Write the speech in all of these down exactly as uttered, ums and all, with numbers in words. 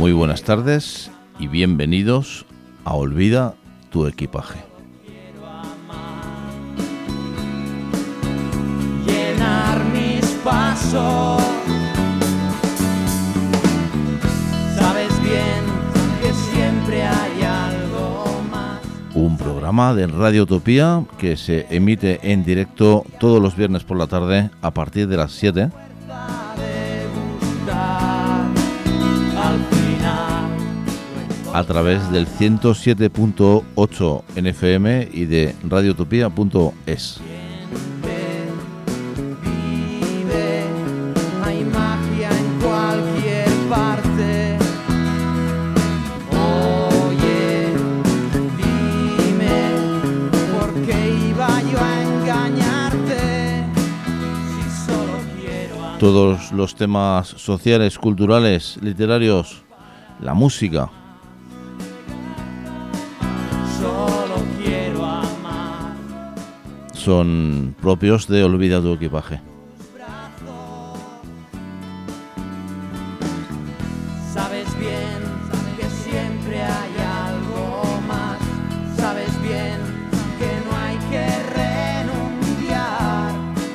Muy buenas tardes y bienvenidos a Olvida tu equipaje. Llenar mis pasos. Sabes bien que siempre hay algo más. Un programa de Radio Utopía que se emite en directo todos los viernes por la tarde a partir de las siete. A través del ciento siete punto ocho en F M y de radio utopía punto es. Hay magia en cualquier parte. Oye, dime por qué iba yo a engañarte si solo quiero amar. Todos los temas sociales, culturales, literarios, la música. Solo quiero amar. Son propios de Olvida tu equipaje. Sabes bien que siempre hay algo más. Sabes bien que no hay que renunciar.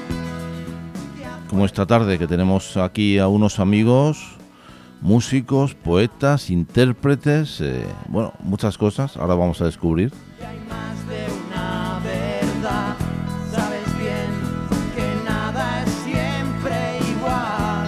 Como esta tarde que tenemos aquí a unos amigos, músicos, poetas, intérpretes, eh, bueno, muchas cosas, ahora vamos a descubrir. Y hay más de una verdad. Sabes bien que nada es siempre igual.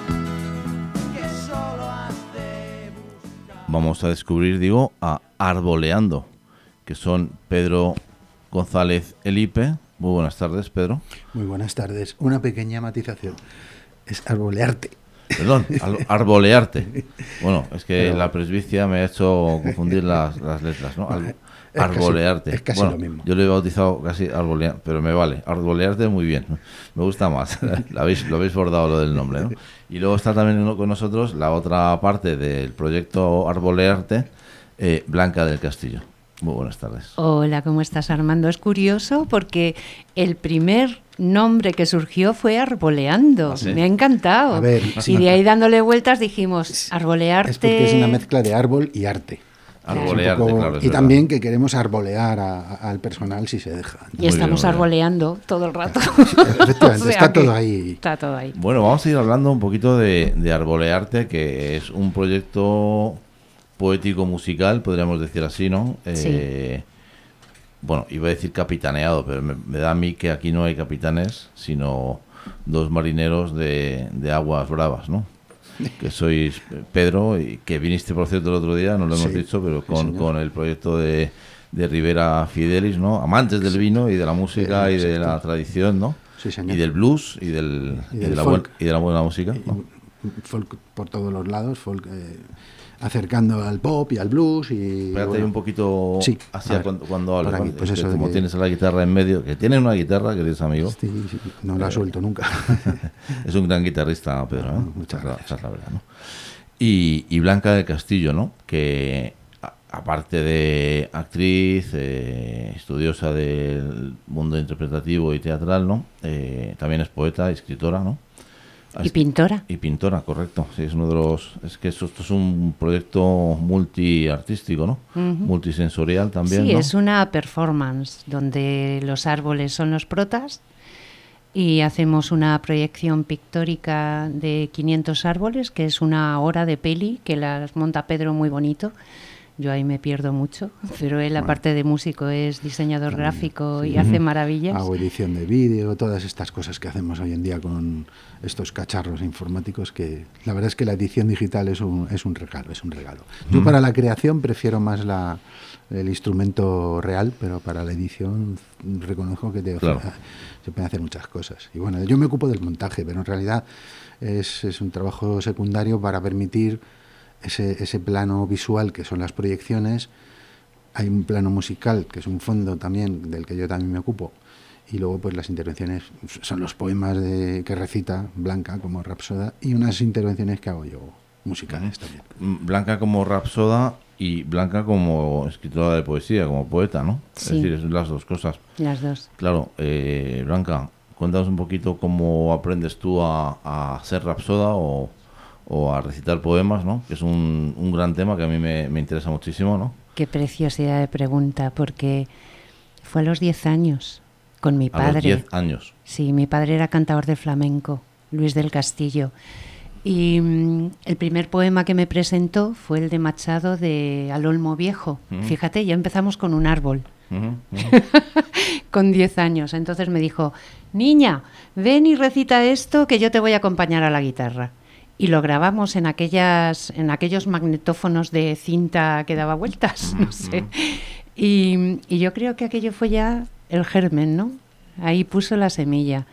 Que solo has de buscar. Vamos a descubrir, digo, a Arboleando, que son Pedro González Elipe. Muy buenas tardes, Pedro. Muy buenas tardes. Una pequeña matización. Es arbolearte. Perdón, al- arbolearte. Bueno, es que Pero- la presbicia me ha hecho confundir las, las letras, ¿no? Al- Es casi- arbolearte. es casi Bueno, lo mismo. Yo lo he bautizado casi arbolear, pero me vale. Arbolearte muy bien. Me gusta más. lo, habéis, lo habéis bordado lo del nombre, ¿no? Y luego está también con nosotros la otra parte del proyecto Arbolearte, eh, Blanca del Castillo. Muy buenas tardes. Hola, ¿cómo estás, Armando? Es curioso porque el primer nombre que surgió fue Arboleando. ¿Ah, sí? Me ha encantado. A ver, y sí. de ahí dándole vueltas dijimos, Arbolearte... Es porque es una mezcla de árbol y arte. Arbolearte, Es un poco- claro. es y verdad. también que queremos arbolear a- a- al personal si se deja. Y Muy estamos bien, muy bien. arboleando todo el rato. Efectivamente, O sea está que todo ahí. Está todo ahí. Bueno, vamos a ir hablando un poquito de, de Arbolearte, que es un proyecto poético-musical, podríamos decir así, ¿no? Eh, Bueno, iba a decir capitaneado, pero me, me da a mí que aquí no hay capitanes, sino dos marineros de, de aguas bravas, ¿no? Que sois Pedro, y que viniste, por cierto, el otro día, no lo hemos Sí, dicho, pero sí, con, señor. con el proyecto de, de Rivera Fidelis, ¿no? Amantes del vino y de la música Eh, y de exacto. la tradición, ¿no? Sí, señor. Y del blues y, del, Y y del de, la folk. buen- y de la buena música, ¿no? Folk por todos los lados, folk eh, acercando al pop y al blues. Y, Espérate bueno, un poquito Sí, hacia a ver, cuando, cuando hables, por aquí, ¿vale? pues Es que eso de como que- tienes la guitarra en medio, que tiene una guitarra, queridos amigos, sí, sí, no la suelto nunca. es un gran guitarrista, Pedro, ¿eh? Muchas Esa es la- gracias. esa es la verdad, ¿no? Y, y Blanca del Castillo, ¿no? Que a- aparte de actriz, eh, estudiosa del mundo interpretativo y teatral, ¿no? Eh, también es poeta, escritora, ¿no? Y pintora. Y pintora, correcto. Sí, es uno de los. Es que esto, esto es un proyecto multiartístico, ¿no? Multisensorial también. Sí, ¿no? es una performance donde los árboles son los protas y hacemos una proyección pictórica de quinientos árboles, que es una hora de peli que las monta Pedro muy bonito. Yo ahí me pierdo mucho, pero él, aparte de músico, es diseñador gráfico y hace maravillas. Hago edición de vídeo, todas estas cosas que hacemos hoy en día con estos cacharros informáticos, que la verdad es que la edición digital es un, es un regalo, es un regalo. Yo para la creación prefiero más la, el instrumento real, pero para la edición reconozco que te, Claro. se pueden hacer muchas cosas. Y bueno, yo me ocupo del montaje, pero en realidad es, es un trabajo secundario para permitir ese, ese plano visual que son las proyecciones. Hay un plano musical, que es un fondo también del que yo también me ocupo, y luego pues las intervenciones son los poemas de, que recita Blanca como Rapsoda, y unas intervenciones que hago yo musicales también. Blanca como rapsoda y Blanca como escritora de poesía, como poeta, ¿no? Sí. Es decir, es las dos cosas. Las dos. Claro, eh, Blanca, cuéntanos un poquito cómo aprendes tú a, a ser rapsoda o, o a recitar poemas, ¿no? Que es un, un gran tema que a mí me, me interesa muchísimo, ¿no? Qué preciosidad de pregunta, porque fue a los diez años con mi padre. A los diez años. Sí, mi padre era cantador de flamenco, Luis del Castillo. Y mm, el primer poema que me presentó fue el de Machado de Al Olmo Viejo. Uh-huh. Fíjate, ya empezamos con un árbol. Uh-huh, uh-huh. Con diez años. Entonces me dijo, niña, ven y recita esto que yo te voy a acompañar a la guitarra. Y lo grabamos en aquellas, en aquellos magnetófonos de cinta que daba vueltas, no sé. Y, y yo creo que aquello fue ya el germen, ¿no? Ahí puso la semilla.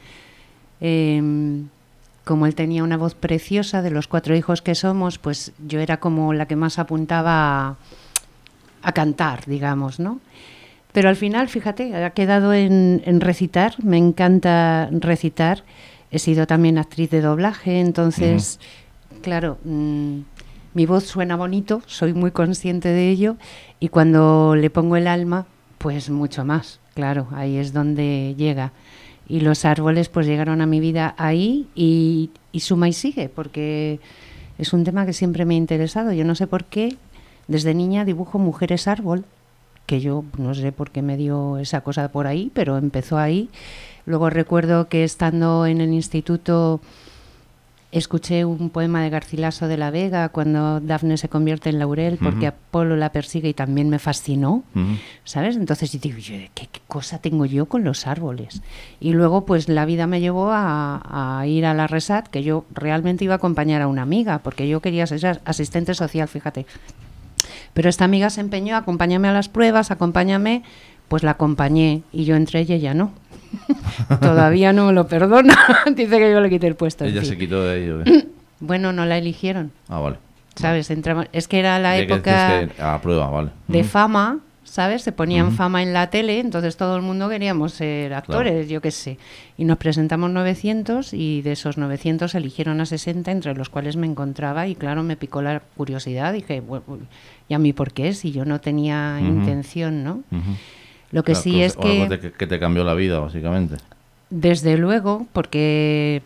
Eh, como él tenía una voz preciosa, de los cuatro hijos que somos, pues yo era como la que más apuntaba a, a cantar, digamos, ¿no? Pero al final, fíjate, ha quedado en, en recitar. Me encanta recitar. He sido también actriz de doblaje, entonces, uh-huh. claro, mmm, mi voz suena bonito, soy muy consciente de ello, y cuando le pongo el alma, pues mucho más, claro, ahí es donde llega. Y los árboles pues llegaron a mi vida ahí y, y suma y sigue, porque es un tema que siempre me ha interesado. Yo no sé por qué, desde niña dibujo mujeres árbol, que yo no sé por qué me dio esa cosa por ahí, pero empezó ahí. Luego recuerdo que estando en el instituto escuché un poema de Garcilaso de la Vega cuando Dafne se convierte en laurel porque uh-huh. Apolo la persigue y también me fascinó, uh-huh. ¿sabes? Entonces yo digo, ¿qué, ¿qué cosa tengo yo con los árboles? Y luego pues la vida me llevó a, a ir a la Resat, que yo realmente iba a acompañar a una amiga porque yo quería ser asistente social, fíjate. Pero esta amiga se empeñó, acompáñame a las pruebas, acompáñame, pues la acompañé y yo entre ella ya no. Todavía no me lo perdona. Dice que yo le quité el puesto. Ella se quitó de ello. ¿eh? Bueno, no la eligieron. Ah, vale. ¿Sabes? Entramos, es que era la ¿Qué época que a prueba, vale. de uh-huh. fama, ¿sabes? Se ponían uh-huh. fama en la tele, entonces todo el mundo queríamos ser actores, claro. Yo qué sé. Y nos presentamos novecientos y de esos novecientos eligieron a sesenta, entre los cuales me encontraba, y claro, me picó la curiosidad. Dije, bueno, ¿y a mí por qué? Si yo no tenía uh-huh. intención, ¿no? Uh-huh. Lo que claro, sí es que... Algo que, que te cambió la vida, básicamente. Desde luego, porque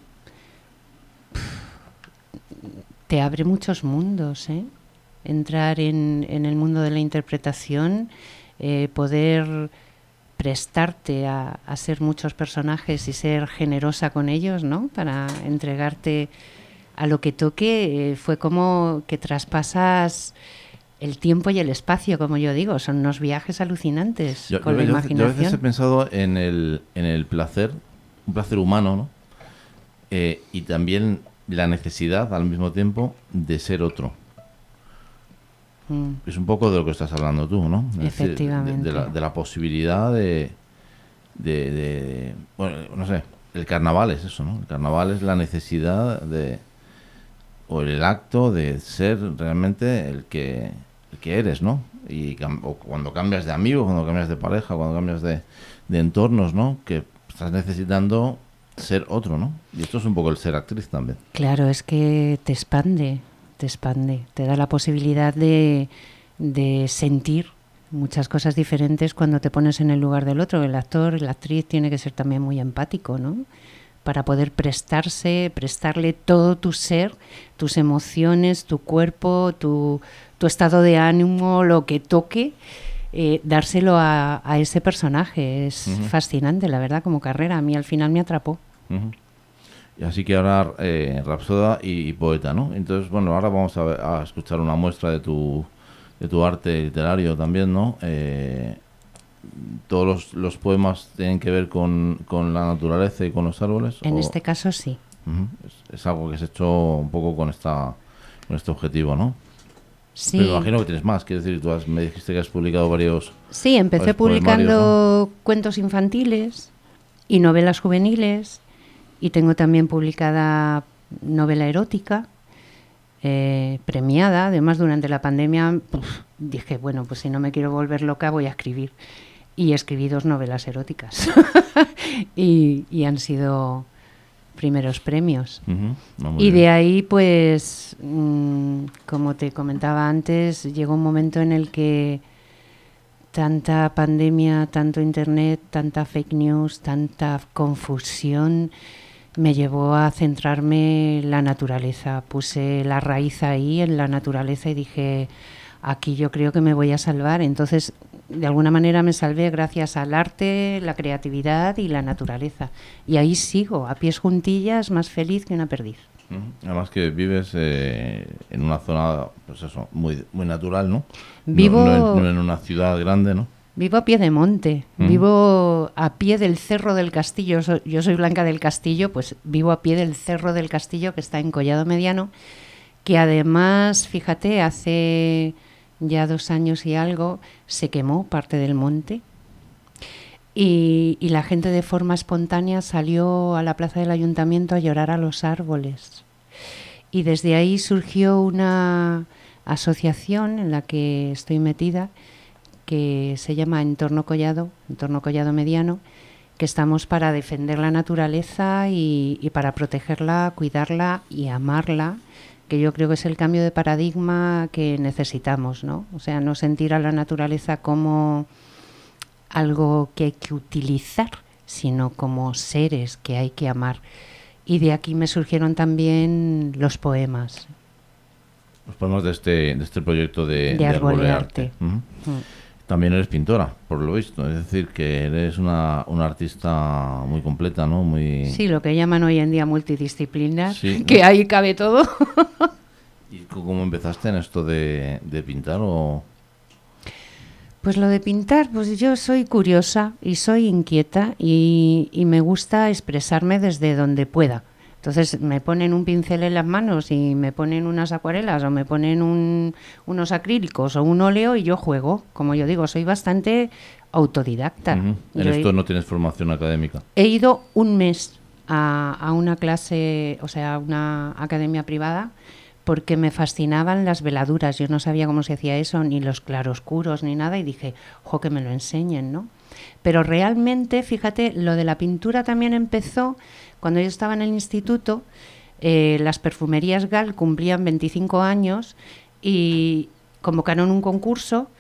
te abre muchos mundos, ¿eh? Entrar en, en el mundo de la interpretación, eh, poder prestarte a, a ser muchos personajes y ser generosa con ellos, ¿no? Para entregarte a lo que toque, eh, fue como que traspasas el tiempo y el espacio, como yo digo, son unos viajes alucinantes yo, con yo, la yo, imaginación. Yo a veces he pensado en el, en el placer, un placer humano, ¿no? Eh, y también la necesidad al mismo tiempo de ser otro. Mm. Es un poco de lo que estás hablando tú, ¿no? Es Efectivamente. Decir, de, de, la, de la posibilidad de, de, de... Bueno, no sé, el carnaval es eso, ¿no? El carnaval es la necesidad de... o el acto de ser realmente el que... el que eres, ¿no? Y o cuando cambias de amigo, cuando cambias de pareja, cuando cambias de, de entornos, ¿no? Que estás necesitando ser otro, ¿no? Y esto es un poco el ser actriz también. Claro, es que te expande, te expande, te da la posibilidad de, de sentir muchas cosas diferentes cuando te pones en el lugar del otro. El actor, la actriz tiene que ser también muy empático, ¿no? Para poder prestarse, prestarle todo tu ser, tus emociones, tu cuerpo, tu, tu estado de ánimo, lo que toque, eh, dárselo a, a ese personaje. Es uh-huh. fascinante, la verdad, como carrera. A mí al final me atrapó. Uh-huh. Y así que ahora eh, Rapsoda y, y poeta, ¿no? Entonces, bueno, ahora vamos a, ver, a escuchar una muestra de tu, de tu arte literario también, ¿no? Eh, ¿Todos los, los poemas tienen que ver con, con la naturaleza y con los árboles? En o... este caso sí. Uh-huh. es, es algo que has hecho un poco con esta con este objetivo, ¿no? Sí. Pero me imagino que tienes más, quiero decir, tú has, me dijiste que has publicado varios... Sí, empecé publicando, ¿no?, cuentos infantiles y novelas juveniles, y tengo también publicada novela erótica, eh, premiada. Además, durante la pandemia uf, dije, bueno, pues si no me quiero volver loca voy a escribir. Y escribí dos novelas eróticas y, y han sido primeros premios. Uh-huh. No, y bien. De ahí, pues, mmm, como te comentaba antes, llegó un momento en el que tanta pandemia, tanto internet, tanta fake news, tanta confusión, me llevó a centrarme en la naturaleza. Puse la raíz ahí en la naturaleza y dije, aquí yo creo que me voy a salvar. Entonces, de alguna manera me salvé gracias al arte, la creatividad y la naturaleza. Y ahí sigo, a pies juntillas, más feliz que una perdiz. Además que vives eh, en una zona, pues eso, muy muy natural, ¿no? Vivo... No, no, en, no en una ciudad grande, ¿no? Vivo a pie de monte, uh-huh. vivo a pie del Cerro del Castillo. So, yo soy Blanca del Castillo, pues vivo a pie del Cerro del Castillo, que está en Collado Mediano, que además, fíjate, hace ya dos años y algo se quemó parte del monte y, y la gente de forma espontánea salió a la plaza del ayuntamiento a llorar a los árboles. Y desde ahí surgió una asociación en la que estoy metida, que se llama Entorno Collado, Entorno Collado Mediano, que estamos para defender la naturaleza y, y para protegerla, cuidarla y amarla, que yo creo que es el cambio de paradigma que necesitamos, ¿no? O sea, no sentir a la naturaleza como algo que hay que utilizar, sino como seres que hay que amar. Y de aquí me surgieron también los poemas. Los poemas de este, de este proyecto de, de, de Arbolearte. Arbolearte. Uh-huh. Mm. También eres pintora, por lo visto, es decir, que eres una, una artista muy completa, ¿no? Muy... Sí, lo que llaman hoy en día multidisciplinar, sí, que ¿no? ahí cabe todo. ¿Y cómo empezaste en esto de, de pintar? O... Pues lo de pintar, pues yo soy curiosa y soy inquieta y, y me gusta expresarme desde donde pueda. Entonces me ponen un pincel en las manos y me ponen unas acuarelas o me ponen un, unos acrílicos o un óleo y yo juego. Como yo digo, soy bastante autodidacta. Uh-huh. En yo esto he, no tienes formación académica. He ido un mes a, a una clase, o sea, a una academia privada, porque me fascinaban las veladuras. Yo no sabía cómo se hacía eso, ni los claroscuros, ni nada, y dije, ojo, que me lo enseñen, ¿no? Pero realmente, fíjate, lo de la pintura también empezó cuando yo estaba en el instituto. Eh, las perfumerías Gal cumplían veinticinco años y convocaron un concurso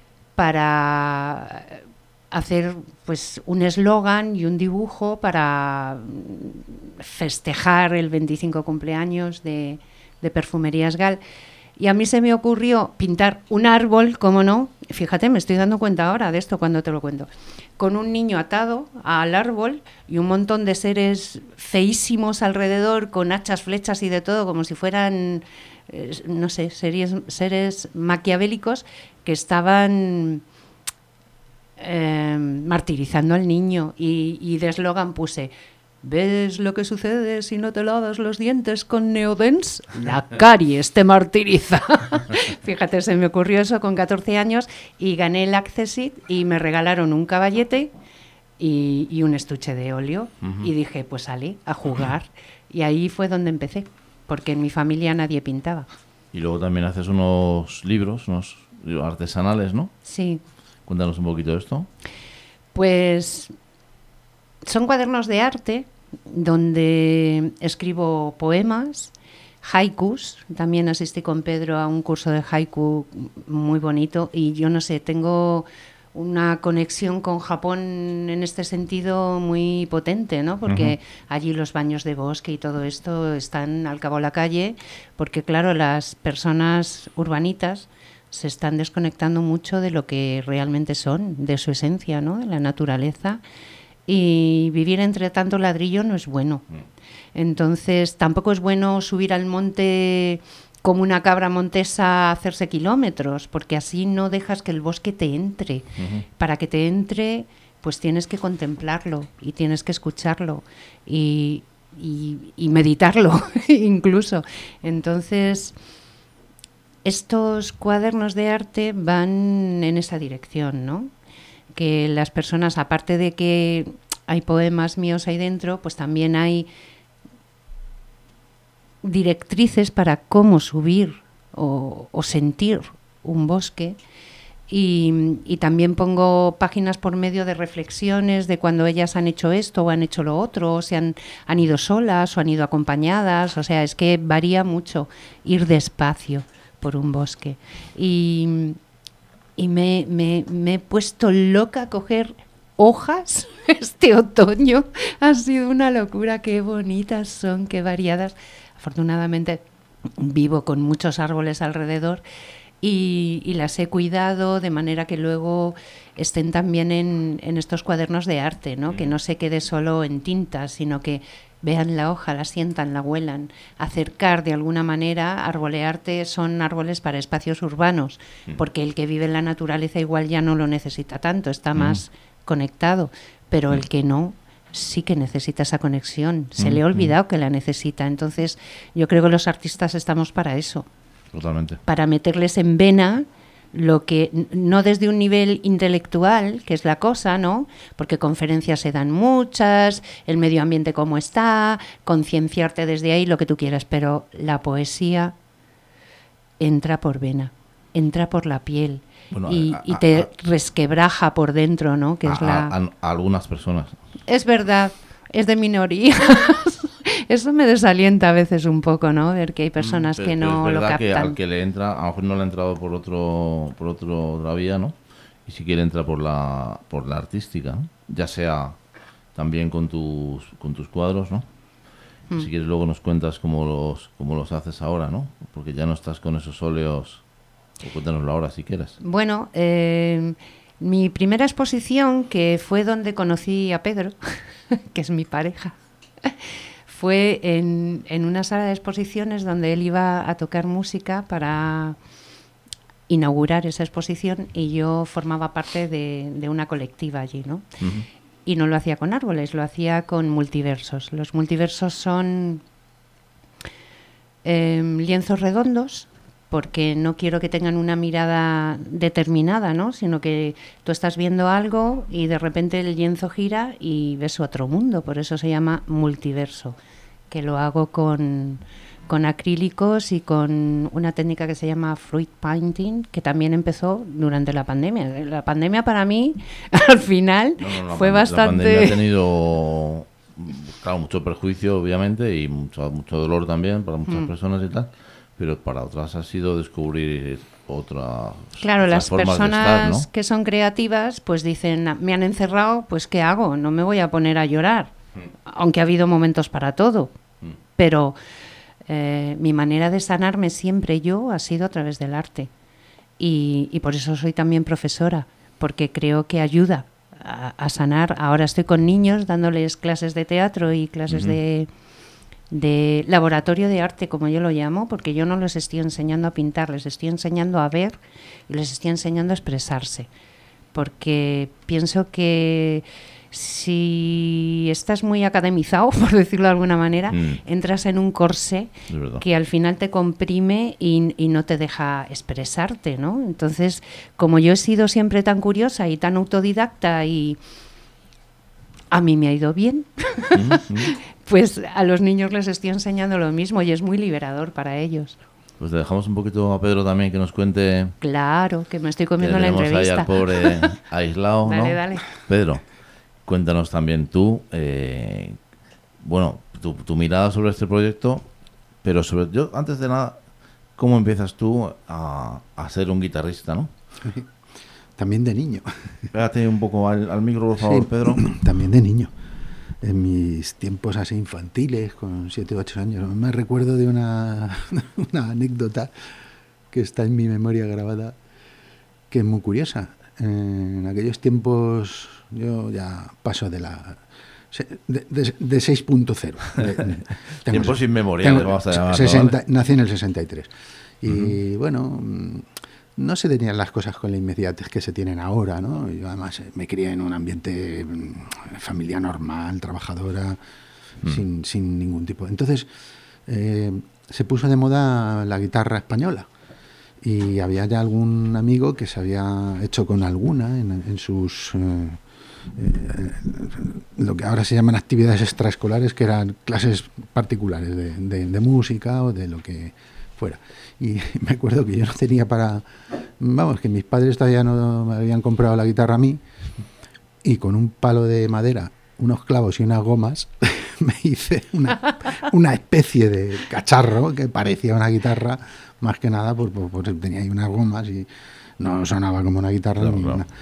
para hacer pues un eslogan y un dibujo para festejar el veinticinco cumpleaños de, de Perfumerías Gal. Y a mí se me ocurrió pintar un árbol, ¿cómo no? Fíjate, me estoy dando cuenta ahora de esto cuando te lo cuento. Con un niño atado al árbol y un montón de seres feísimos alrededor, con hachas, flechas y de todo, como si fueran, eh, no sé, series, seres maquiavélicos que estaban eh, martirizando al niño. Y, y de eslogan puse... ¿Ves lo que sucede si no te lavas los dientes con Neodens? La caries te martiriza. Fíjate, se me ocurrió eso con catorce años y gané el Accessit y me regalaron un caballete y, y un estuche de óleo. Uh-huh. Y dije, pues salí a jugar. Y ahí fue donde empecé, porque en mi familia nadie pintaba. Y luego también haces unos libros, unos artesanales, ¿no? Sí. Cuéntanos un poquito de esto. Pues... son cuadernos de arte donde escribo poemas, haikus. También asistí con Pedro a un curso de haiku muy bonito y yo no sé, tengo una conexión con Japón en este sentido muy potente, ¿no? Porque uh-huh. allí los baños de bosque y todo esto están al cabo de la calle, porque claro, las personas urbanitas se están desconectando mucho de lo que realmente son, de su esencia, ¿no? De la naturaleza. Y vivir entre tanto ladrillo no es bueno. Entonces, tampoco es bueno subir al monte como una cabra montesa a hacerse kilómetros, porque así no dejas que el bosque te entre. Uh-huh. Para que te entre, pues tienes que contemplarlo y tienes que escucharlo y, y, y meditarlo incluso. Entonces, estos cuadernos de arte van en esa dirección, ¿no? Que las personas, aparte de que hay poemas míos ahí dentro, pues también hay directrices para cómo subir o, o sentir un bosque. Y, y también pongo páginas por medio de reflexiones de cuando ellas han hecho esto o han hecho lo otro, o se han, han ido solas o han ido acompañadas. O sea, es que varía mucho ir despacio por un bosque. Y... Y me, me, me he puesto loca a coger hojas este otoño. Ha sido una locura, qué bonitas son, qué variadas. Afortunadamente vivo con muchos árboles alrededor y, y las he cuidado de manera que luego estén también en, en estos cuadernos de arte, ¿no? Que no se quede solo en tinta, sino que vean la hoja, la sientan, la huelan, acercar de alguna manera. Arbolearte son árboles para espacios urbanos, porque el que vive en la naturaleza igual ya no lo necesita tanto, está mm. más conectado, pero mm. el que no, sí que necesita esa conexión, se mm. le ha olvidado mm. que la necesita. Entonces yo creo que los artistas estamos para eso. Totalmente. Para meterles en vena lo que, no desde un nivel intelectual, que es la cosa, ¿no? Porque conferencias se dan muchas, el medio ambiente cómo está, concienciarte desde ahí, lo que tú quieras, pero la poesía entra por vena, entra por la piel bueno, y, a, a, y te a, resquebraja por dentro, ¿no? Que a, es la... a, a algunas personas. Es verdad, es de minorías. Eso me desalienta a veces un poco, ¿no? Ver que hay personas pero, que no pero es lo verdad captan. Que al que le entra, a lo mejor no le ha entrado por otro, por otro otra vía, ¿no? Y si quiere entra por la, por la artística, ¿no? Ya sea también con tus, con tus cuadros, ¿no? Mm. Si quieres luego nos cuentas cómo los, cómo los haces ahora, ¿no? Porque ya no estás con esos óleos. O cuéntanoslo ahora si quieres. Bueno, eh, mi primera exposición, que fue donde conocí a Pedro, que es mi pareja, fue en, en una sala de exposiciones donde él iba a tocar música para inaugurar esa exposición y yo formaba parte de, de una colectiva allí, ¿no? Uh-huh. Y no lo hacía con árboles, lo hacía con multiversos. Los multiversos son eh, lienzos redondos, porque no quiero que tengan una mirada determinada, ¿no? Sino que tú estás viendo algo y de repente el lienzo gira y ves otro mundo, por eso se llama multiverso, que lo hago con, con acrílicos y con una técnica que se llama fruit painting, que también empezó durante la pandemia. La pandemia para mí, al final, no, no, fue la, bastante... La pandemia ha tenido, claro, mucho perjuicio, obviamente, y mucho, mucho dolor también para muchas mm. personas y tal. Pero para otras ha sido descubrir otra Claro, otras las formas personas de estar, ¿no? que son creativas, pues dicen, me han encerrado, pues ¿qué hago? No me voy a poner a llorar, mm. aunque ha habido momentos para todo. Mm. Pero eh, mi manera de sanarme siempre yo ha sido a través del arte. Y, y por eso soy también profesora, porque creo que ayuda a, a sanar. Ahora estoy con niños dándoles clases de teatro y clases mm-hmm. de... de laboratorio de arte, como yo lo llamo, porque yo no les estoy enseñando a pintar, les estoy enseñando a ver y les estoy enseñando a expresarse, porque pienso que si estás muy academizado, por decirlo de alguna manera, mm. entras en un corsé que al final te comprime y, y no te deja expresarte, ¿no? Entonces, como yo he sido siempre tan curiosa y tan autodidacta y a mí me ha ido bien, mm-hmm. pues a los niños les estoy enseñando lo mismo y es muy liberador para ellos. Pues le dejamos un poquito a Pedro también que nos cuente. Claro, que me estoy comiendo la entrevista. Ahí al pobre aislado, dale, ¿no? Dale. Pedro, cuéntanos también tú, eh, bueno, tu, tu mirada sobre este proyecto, pero sobre yo antes de nada, ¿cómo empiezas tú a, a ser un guitarrista, no? También de niño. Pégate un poco al, al micro, por favor, sí, Pedro. También de niño. En mis tiempos así infantiles, con siete u ocho años, me recuerdo de una, una anécdota que está en mi memoria grabada, que es muy curiosa. En aquellos tiempos yo ya paso de la... de, de, de seis punto cero. Tiempos inmemoriales, vamos a llamarlo. sesenta, ¿vale? Nací en el sesenta y tres. Y uh-huh. bueno... no se tenían las cosas con la inmediatez que se tienen ahora, ¿no? Yo además me crié en un ambiente familiar normal, trabajadora, mm. sin, sin ningún tipo. Entonces, eh, se puso de moda la guitarra española y había ya algún amigo que se había hecho con alguna en, en sus... Eh, eh, lo que ahora se llaman actividades extraescolares, que eran clases particulares de, de, de música o de lo que fuera. Y me acuerdo que yo no tenía para... Vamos, que mis padres todavía no me habían comprado la guitarra a mí y con un palo de madera, unos clavos y unas gomas me hice una, una especie de cacharro que parecía una guitarra, más que nada porque por, por, tenía ahí unas gomas y no sonaba como una guitarra. Claro, ni claro. una.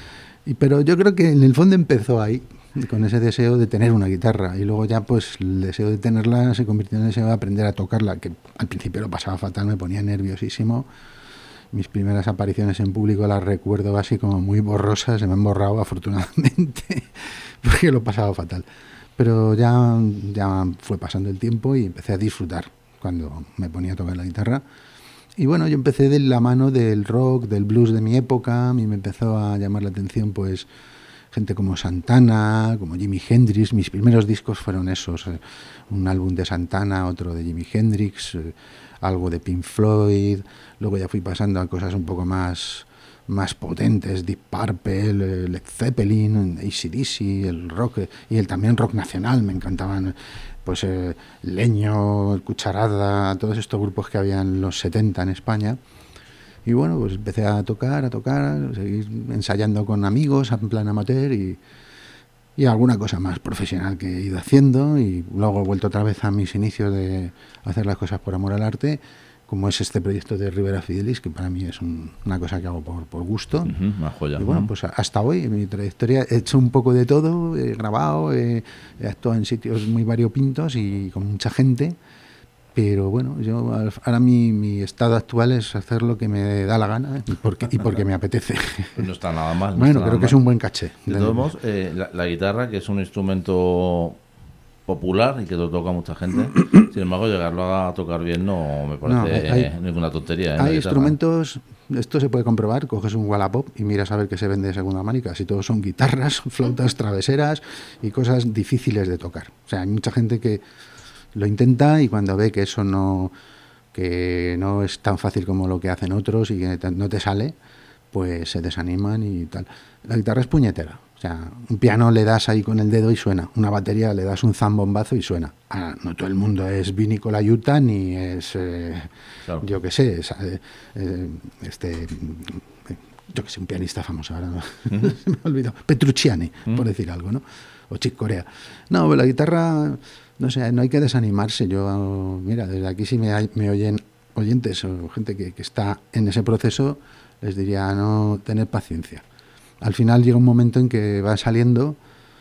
Y, pero yo creo que en el fondo empezó ahí, con ese deseo de tener una guitarra, y luego ya pues el deseo de tenerla se convirtió en el deseo de aprender a tocarla, que al principio lo pasaba fatal, me ponía nerviosísimo. Mis primeras apariciones en público las recuerdo así como muy borrosas, se me han borrado afortunadamente, porque lo pasaba fatal. Pero ya, ya fue pasando el tiempo y empecé a disfrutar cuando me ponía a tocar la guitarra. Y bueno, yo empecé de la mano del rock, del blues de mi época. A mí me empezó a llamar la atención pues gente como Santana, como Jimi Hendrix. Mis primeros discos fueron esos, eh, un álbum de Santana, otro de Jimi Hendrix, eh, algo de Pink Floyd. Luego ya fui pasando a cosas un poco más, más potentes, Deep Purple, eh, Led Zeppelin, A C D C, el rock, eh, y el también rock nacional. Me encantaban pues eh, Leño, Cucharada, todos estos grupos que había en los setenta en España. Y bueno, pues empecé a tocar, a tocar, seguir ensayando con amigos en plan amateur y, y alguna cosa más profesional que he ido haciendo. Y luego he vuelto otra vez a mis inicios de hacer las cosas por amor al arte, como es este proyecto de Rivera Fidelis, que para mí es un, una cosa que hago por, por gusto. Uh-huh, una joya. Y bueno, uh-huh. pues hasta hoy, en mi trayectoria, he hecho un poco de todo, he grabado, he, he actuado en sitios muy variopintos y con mucha gente. Pero bueno, yo ahora mi, mi estado actual es hacer lo que me da la gana y porque, y porque me apetece. Pues no está nada mal. No Bueno, creo que mal. es un buen caché. De todos modos, eh, la, la guitarra, que es un instrumento popular y que lo toca mucha gente, sin embargo, llegarlo a tocar bien no me parece No, hay, eh, ninguna tontería. ¿eh? Hay instrumentos, esto se puede comprobar, coges un Wallapop y miras a ver qué se vende de segunda mano y casi todos son guitarras, flautas traveseras y cosas difíciles de tocar. O sea, hay mucha gente que lo intenta y cuando ve que eso no, que no es tan fácil como lo que hacen otros y que te, no te sale, pues se desaniman y tal. La guitarra es puñetera. O sea, un piano le das ahí con el dedo y suena. Una batería le das un zambombazo y suena. Ah, no todo el mundo es Vinny Colaiuta ni es, eh, claro. yo qué sé, es, eh, eh, este, yo qué sé, un pianista famoso, ahora no, uh-huh. se me ha olvidado, Petrucciani, uh-huh. por decir algo, ¿no? O Chick Corea. No, la guitarra, no sé, no hay que desanimarse. Yo, mira, desde aquí si me, hay, me oyen oyentes o gente que, que está en ese proceso, les diría no tener paciencia. Al final llega un momento en que va saliendo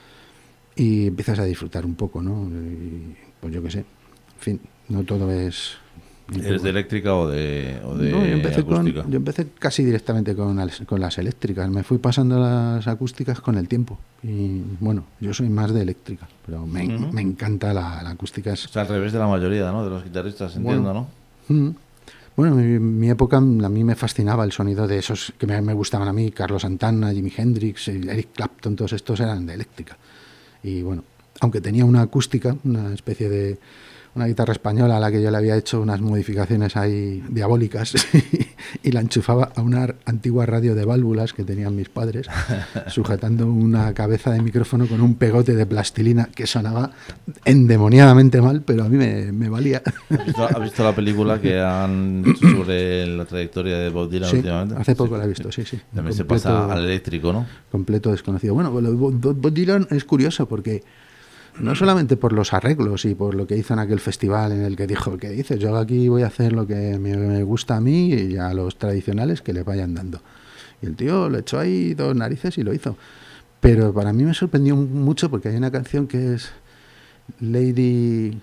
y empiezas a disfrutar un poco, ¿no? Y, pues yo qué sé, en fin, no todo es... ¿Eres de eléctrica o de, o de no, yo empecé acústica? Con, yo empecé casi directamente con las, con las eléctricas, me fui pasando las acústicas con el tiempo y bueno, yo soy más de eléctrica, pero me, uh-huh. me encanta la, la acústica. Es... O sea, al revés de la mayoría, ¿no? De los guitarristas, entiendo, bueno, ¿no? Uh-huh. Bueno, en mi época a mí me fascinaba el sonido de esos que me, me gustaban a mí, Carlos Santana, Jimi Hendrix, Eric Clapton, todos estos eran de eléctrica. Y bueno, aunque tenía una acústica, una especie de... una guitarra española a la que yo le había hecho unas modificaciones ahí diabólicas y la enchufaba a una antigua radio de válvulas que tenían mis padres, sujetando una cabeza de micrófono con un pegote de plastilina que sonaba endemoniadamente mal, pero a mí me, me valía. ¿Has visto, ¿Has visto la película que han hecho sobre la trayectoria de Bob Dylan sí, últimamente? hace poco sí. la he visto, sí, sí. También completo, se pasa al eléctrico, ¿no? Completo desconocido. Bueno, Bob, Bob Dylan es curioso porque no solamente por los arreglos y por lo que hizo en aquel festival en el que dijo, ¿qué dices? Yo aquí voy a hacer lo que me, me gusta a mí y a los tradicionales que le vayan dando. Y el tío le echó ahí dos narices y lo hizo. Pero para mí me sorprendió mucho porque hay una canción que es Lady...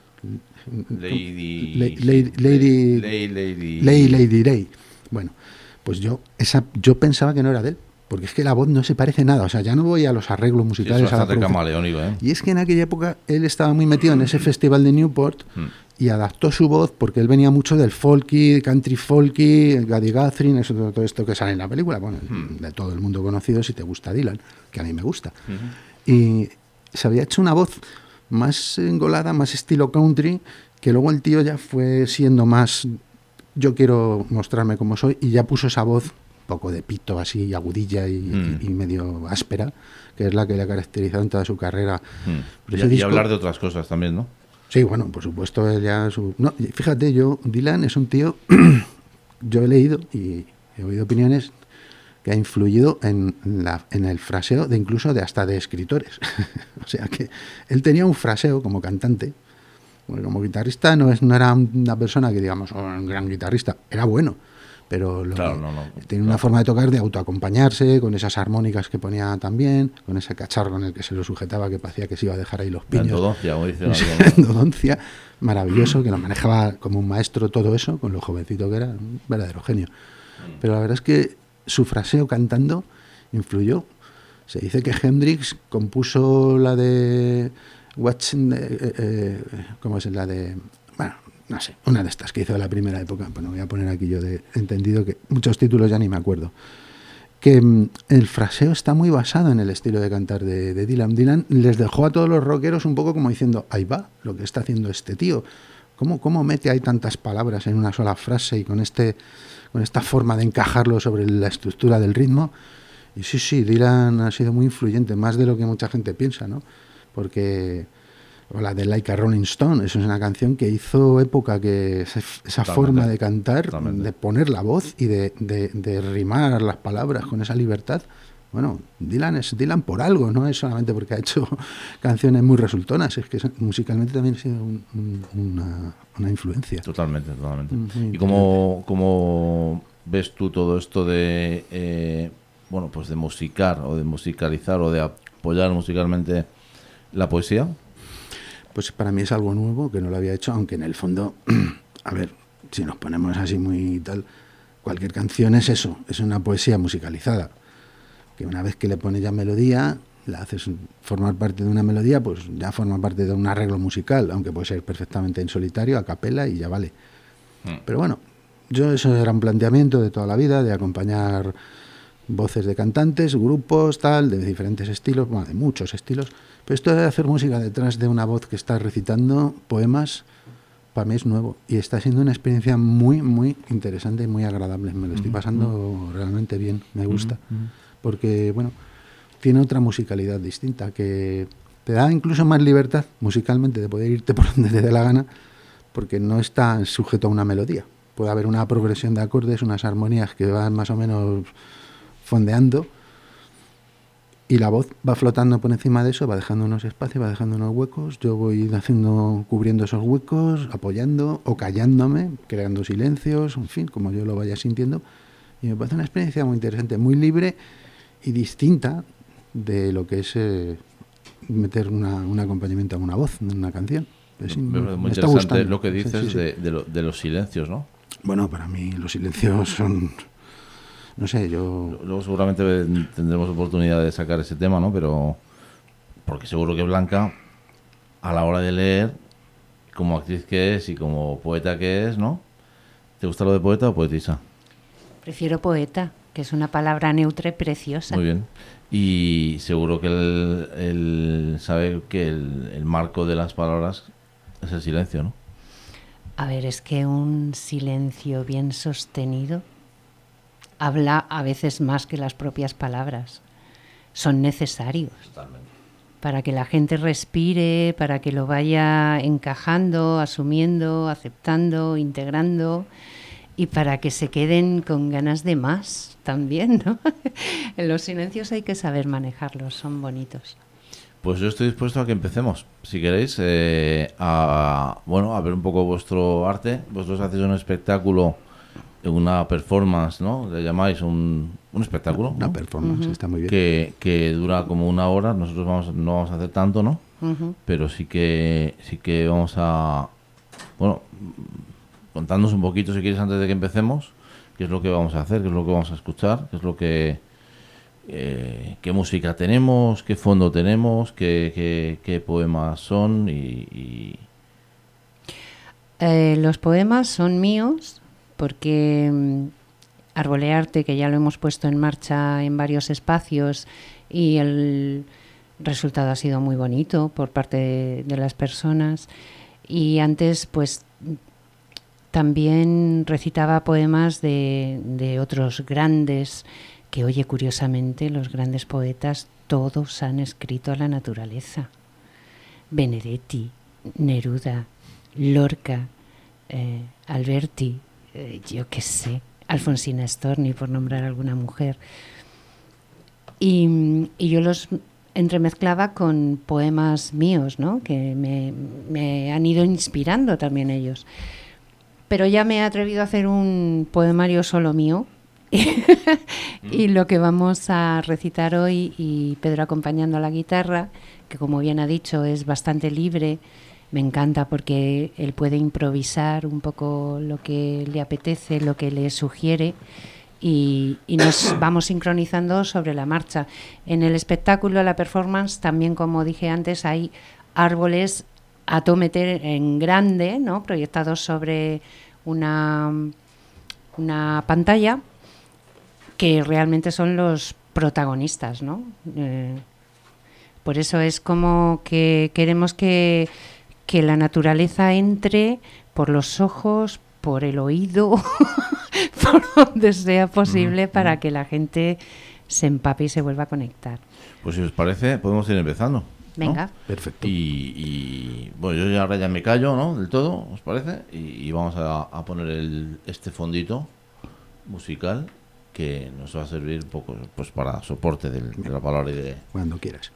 Lady... Lady... Lady... Lady... Lady... Lady... Lady Day. Bueno, pues yo, esa, yo pensaba que no era de él. Porque es que la voz no se parece nada, o sea, ya no voy a los arreglos musicales. Sí, es bastante a la camaleónico, ¿eh? Y es que en aquella época él estaba muy metido en ese festival de Newport mm. y adaptó su voz porque él venía mucho del folky, country folky, Gaddy Guthrie, eso, todo, todo esto que sale en la película, bueno, mm. de todo el mundo conocido si te gusta Dylan, que a mí me gusta. Mm-hmm. Y se había hecho una voz más engolada, más estilo country, que luego el tío ya fue siendo más, yo quiero mostrarme como soy, y ya puso esa voz poco de pito así, agudilla y, mm. y, y medio áspera, que es la que le ha caracterizado en toda su carrera. Mm. Y, disco, y hablar de otras cosas también, ¿no? Sí, bueno, por supuesto, él ya su... No, fíjate, yo, Dylan es un tío, yo he leído y he oído opiniones que ha influido en, la, en el fraseo de incluso de hasta de escritores. O sea que él tenía un fraseo como cantante, como guitarrista no, es, no era una persona que digamos, oh, un gran guitarrista, era bueno, pero lo, claro, no, no, tiene no. una forma de tocar de autoacompañarse, con esas armónicas que ponía también, con ese cacharro en el que se lo sujetaba que parecía que se iba a dejar ahí los piños. Endodoncia, como dicen Esa algunos. endodoncia, maravilloso, que lo manejaba como un maestro todo eso, con lo jovencito que era, un verdadero genio. Pero la verdad es que su fraseo cantando influyó. Se dice que Hendrix compuso la de Watching, eh, eh, ¿cómo es la de? Bueno, no sé, una de estas que hizo de la primera época. Pues no voy a poner aquí yo de entendido que muchos títulos ya ni me acuerdo. Que mm, el fraseo está muy basado en el estilo de cantar de, de Dylan. Dylan les dejó a todos los rockeros un poco como diciendo, ahí va, lo que está haciendo este tío. ¿Cómo, cómo mete ahí tantas palabras en una sola frase y con este, con esta forma de encajarlo sobre la estructura del ritmo? Y sí, sí, Dylan ha sido muy influyente, más de lo que mucha gente piensa, ¿no? Porque o la de Like a Rolling Stone, eso es una canción que hizo época, que esa, esa forma de cantar, totalmente, de poner la voz y de, de, de rimar las palabras con esa libertad. Bueno, Dylan es Dylan por algo, no es solamente porque ha hecho canciones muy resultonas, es que musicalmente también ha sido un, un, una, una influencia. Totalmente, totalmente. Muy ¿Y cómo, cómo ves tú todo esto de... Eh, bueno, pues de musicar o de musicalizar o de apoyar musicalmente la poesía? Pues para mí es algo nuevo, que no lo había hecho, aunque en el fondo, a ver, si nos ponemos así muy tal, cualquier canción es eso, es una poesía musicalizada, que una vez que le pones ya melodía, la haces formar parte de una melodía, pues ya forma parte de un arreglo musical, aunque puede ser perfectamente en solitario, a capela y ya vale. Mm. Pero bueno, yo eso era un planteamiento de toda la vida, de acompañar voces de cantantes, grupos, tal, de diferentes estilos, bueno, de muchos estilos, pero esto de hacer música detrás de una voz que está recitando poemas, para mí es nuevo y está siendo una experiencia muy, muy interesante y muy agradable. Me lo estoy pasando uh-huh. realmente bien, me gusta, uh-huh. porque, bueno, tiene otra musicalidad distinta que te da incluso más libertad musicalmente de poder irte por donde te dé la gana, porque no está sujeto a una melodía. Puede haber una progresión de acordes, unas armonías que van más o menos fondeando y la voz va flotando por encima de eso, va dejando unos espacios, va dejando unos huecos, yo voy haciendo, cubriendo esos huecos, apoyando o callándome, creando silencios, en fin, como yo lo vaya sintiendo, y me parece una experiencia muy interesante, muy libre y distinta de lo que es eh, meter una, un acompañamiento a una voz en una canción. Es, muy me, me está interesante gustando. Lo que dices sí, sí, sí. De, de, lo, de los silencios, ¿no? Bueno, para mí los silencios son... No sé, yo... Luego seguramente tendremos oportunidad de sacar ese tema, ¿no? Pero... Porque seguro que Blanca, a la hora de leer, como actriz que es y como poeta que es, ¿no? ¿Te gusta lo de poeta o poetisa? Prefiero poeta, que es una palabra neutra y preciosa. Muy bien. Y seguro que él, él sabe que el, el marco de las palabras es el silencio, ¿no? A ver, es que un silencio bien sostenido habla a veces más que las propias palabras. Son necesarios. Totalmente. Para que la gente respire, para que lo vaya encajando, asumiendo, aceptando, integrando y para que se queden con ganas de más también, ¿no? En los silencios hay que saber manejarlos, son bonitos. Pues yo estoy dispuesto a que empecemos, si queréis, eh, a, bueno, a ver un poco vuestro arte. Vosotros hacéis un espectáculo, una performance, ¿no? Le llamáis un, un espectáculo, Una ¿no? performance, uh-huh. Está muy bien. Que, que dura como una hora. Nosotros vamos, no vamos a hacer tanto, ¿no? Uh-huh. Pero sí que sí que vamos a... Bueno, contadnos un poquito, si queréis, antes de que empecemos, qué es lo que vamos a hacer, qué es lo que vamos a escuchar, qué es lo que... Eh, qué música tenemos, qué fondo tenemos, qué, qué, qué poemas son y... y... Eh, los poemas son míos porque um, Arbolearte, que ya lo hemos puesto en marcha en varios espacios y el resultado ha sido muy bonito por parte de, de las personas, y antes pues también recitaba poemas de, de otros grandes que, oye, curiosamente, los grandes poetas todos han escrito a la naturaleza. Benedetti, Neruda, Lorca, eh, Alberti, eh, yo qué sé, Alfonsina Storni, por nombrar alguna mujer. Y, y yo los entremezclaba con poemas míos, ¿no? Que me, me han ido inspirando también ellos. pero ya me he atrevido a hacer un poemario solo mío. Y lo que vamos a recitar hoy, y Pedro acompañando a la guitarra, que como bien ha dicho es bastante libre, me encanta porque él puede improvisar un poco lo que le apetece, lo que le sugiere, y, y nos vamos sincronizando sobre la marcha. En el espectáculo, la performance, también, como dije antes, hay árboles a todo meter en grande, ¿no?, proyectados sobre una, una pantalla, que realmente son los protagonistas, ¿no? Eh, por eso es como que queremos que, que la naturaleza entre por los ojos, por el oído, por donde sea posible, mm, para mm. que la gente se empape y se vuelva a conectar. Pues si os parece, podemos ir empezando. Venga. ¿No? Perfecto. Y, y bueno, yo ya ahora ya me callo, ¿no?, del todo, ¿os parece? Y, y vamos a, a poner el, este fondito musical que nos va a servir un poco, pues, para soporte del, de la palabra y de... Cuando quieras.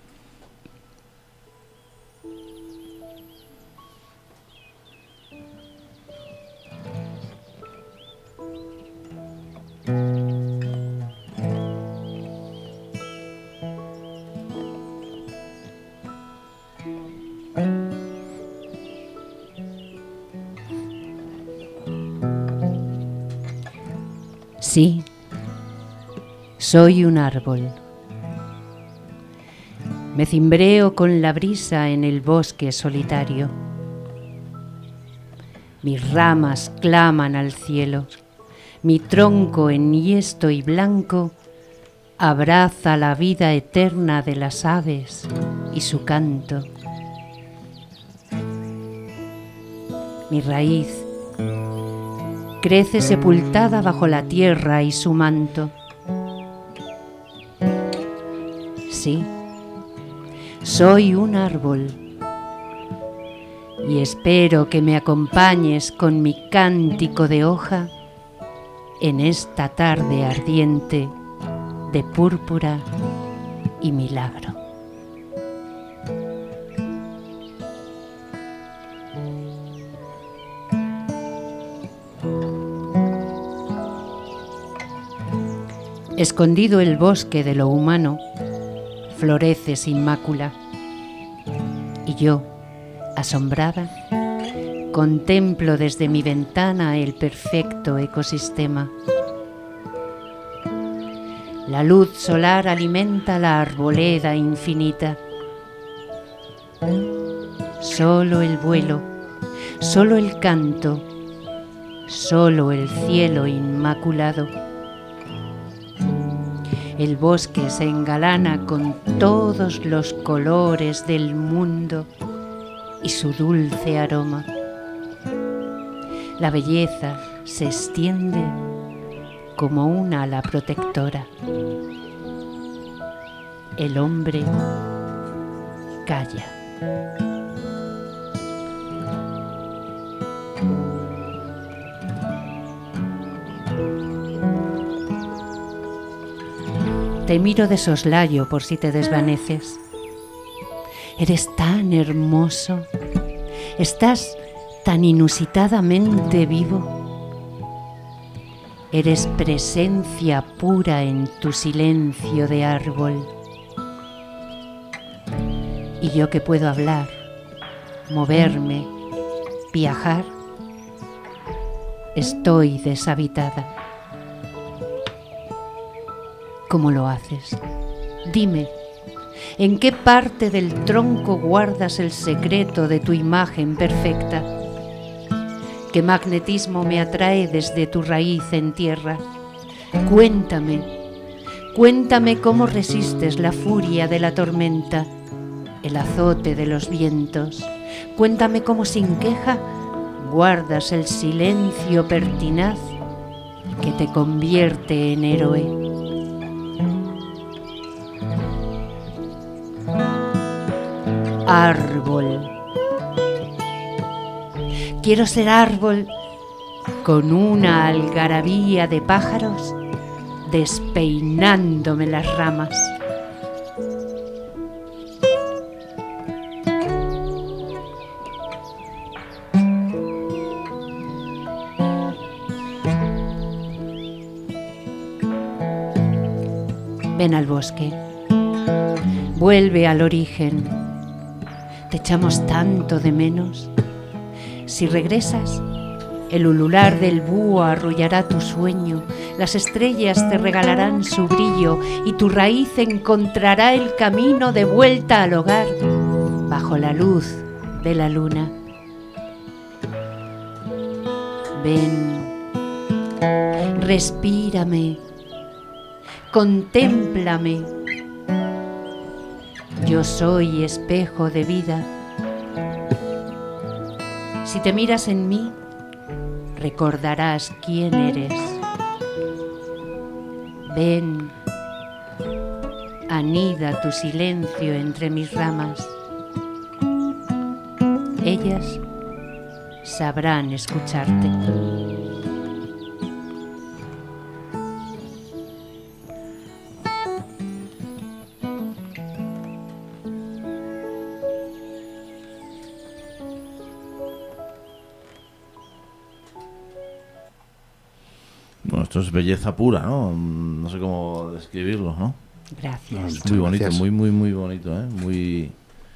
Sí, soy un árbol. Me cimbreo con la brisa en el bosque solitario. Mis ramas claman al cielo. Mi tronco enhiesto y blanco abraza la vida eterna de las aves y su canto. Mi raíz crece sepultada bajo la tierra y su manto. Sí, soy un árbol y espero que me acompañes con mi cántico de hoja en esta tarde ardiente de púrpura y milagro. Escondido el bosque de lo humano, florece sin mácula, y yo, asombrada, contemplo desde mi ventana el perfecto ecosistema. La luz solar alimenta la arboleda infinita. Solo el vuelo, solo el canto, solo el cielo inmaculado. El bosque se engalana con todos los colores del mundo y su dulce aroma. La belleza se extiende como un ala protectora. El hombre calla. Te miro de soslayo por si te desvaneces. Eres tan hermoso, estás tan inusitadamente vivo. Eres presencia pura en tu silencio de árbol. Y yo que puedo hablar, moverme, viajar, estoy deshabitada. ¿Cómo lo haces? Dime, ¿en qué parte del tronco guardas el secreto de tu imagen perfecta? ¿Qué magnetismo me atrae desde tu raíz en tierra? Cuéntame, cuéntame cómo resistes la furia de la tormenta, el azote de los vientos. Cuéntame cómo sin queja guardas el silencio pertinaz que te convierte en héroe. Árbol. Quiero ser árbol con una algarabía de pájaros despeinándome las ramas. Ven al bosque, vuelve al origen. Te echamos tanto de menos. Si regresas, el ulular del búho arrullará tu sueño, las estrellas te regalarán su brillo y tu raíz encontrará el camino de vuelta al hogar bajo la luz de la luna. Ven, respírame, contémplame. Yo soy espejo de vida. Si te miras en mí, recordarás quién eres. Ven, anida tu silencio entre mis ramas. Ellas sabrán escucharte. Bueno, esto es belleza pura, ¿no? No sé cómo describirlo, ¿no? Gracias. Muy bonito, gracias. muy, muy, muy bonito, ¿eh? Muy...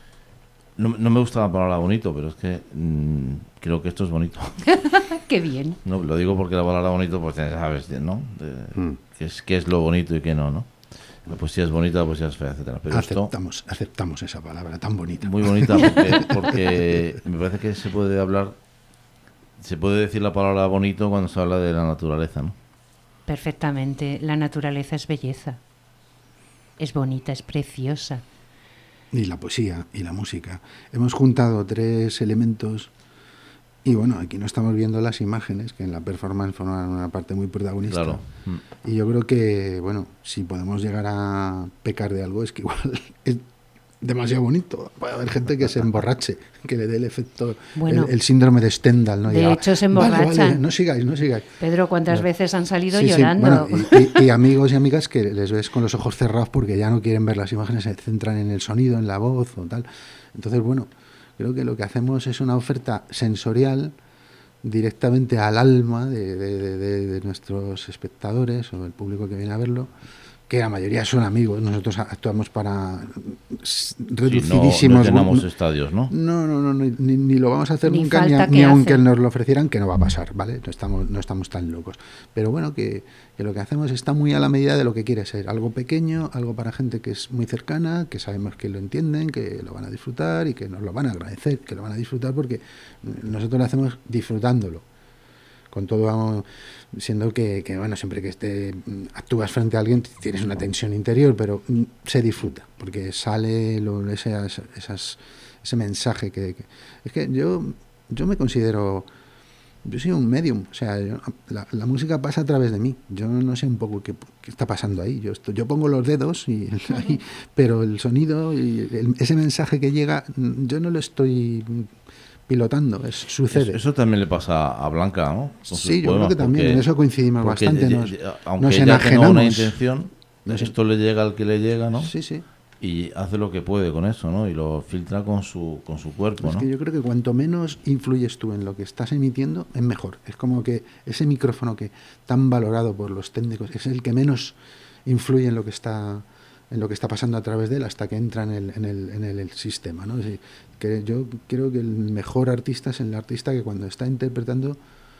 No, no me gusta la palabra bonito, pero es que mmm, creo que esto es bonito. Qué bien. No, lo digo porque la palabra bonito, pues ya sabes, ¿no? De, Mm. qué es, qué es lo bonito y qué no, ¿no? La poesía es bonita, la poesía es fea, etcétera. Pero esto, Aceptamos, aceptamos esa palabra tan bonita. muy bonita porque, porque me parece que se puede hablar, se puede decir la palabra bonito cuando se habla de la naturaleza, ¿no? Perfectamente. La naturaleza es belleza. Es bonita, es preciosa. Y la poesía y la música. Hemos juntado tres elementos y bueno, aquí no estamos viendo las imágenes que en la performance forman una parte muy protagonista. Claro. Mm. Y yo creo que, bueno, si podemos llegar a pecar de algo es que igual es demasiado bonito. Puede haber gente que se emborrache, que le dé el efecto, Bueno, el, el síndrome de Stendhal, ¿no? de Ya, hecho se "Vale, emborrachan". vale, no sigáis, no sigáis. Pedro, ¿cuántas Bueno, veces han salido Sí, sí, llorando? bueno, y, y- y amigos y amigas que les ves con los ojos cerrados porque ya no quieren ver las imágenes, se centran en el sonido, en la voz o tal. Entonces, bueno, creo que lo que hacemos es una oferta sensorial directamente al alma de, de- de- de- de nuestros espectadores o del público que viene a verlo, que la mayoría son amigos. Nosotros actuamos para s- Sí, no, reducidísimos no llenamos gru- estadios, ¿no? no, no, no, ni, ni- ni lo vamos a hacer Ni nunca, ni, falta a- que ni aunque hace. nos lo ofrecieran, que no va a pasar, ¿vale? No estamos, no estamos tan locos. Pero bueno, que, que lo que hacemos está muy a la medida de lo que quiere ser. Algo pequeño, algo para gente que es muy cercana, que sabemos que lo entienden, que lo van a disfrutar y que nos lo van a agradecer, que lo van a disfrutar porque nosotros lo hacemos disfrutándolo. Con todo, vamos, siendo que, que, bueno, siempre que esté, mm, actúas frente a alguien tienes una tensión interior, pero mm, se disfruta, porque sale lo, esas, esas, ese mensaje que, que- es que yo, yo me considero, yo soy un medium, o sea, yo- la, la música pasa a través de mí, yo no sé un poco qué, qué está pasando ahí, yo, estoy- yo pongo los dedos, y, ahí, pero el sonido y el- ese mensaje que llega, mm, yo no lo estoy pilotando, es, sucede. Eso, eso también le pasa a Blanca, ¿no? Con sus Sí, yo creo poemas, que también porque- en eso coincidimos porque bastante. ye- Nos, ye- aunque nos ella tenga una enajenamos. intención, Nos- esto le llega al que le llega, ¿no? Sí, sí. Y hace lo que puede con eso, ¿no? Y lo filtra con su con su cuerpo, Es ¿no? que yo creo que cuanto menos influyes tú en lo que estás emitiendo, es mejor. Es como que ese micrófono que tan valorado por los técnicos es el que menos influye en lo que está en lo que está pasando a través de él hasta que entra en el, en el, en el, el sistema, ¿no? Es decir, que yo creo que el mejor artista es el artista que cuando está interpretando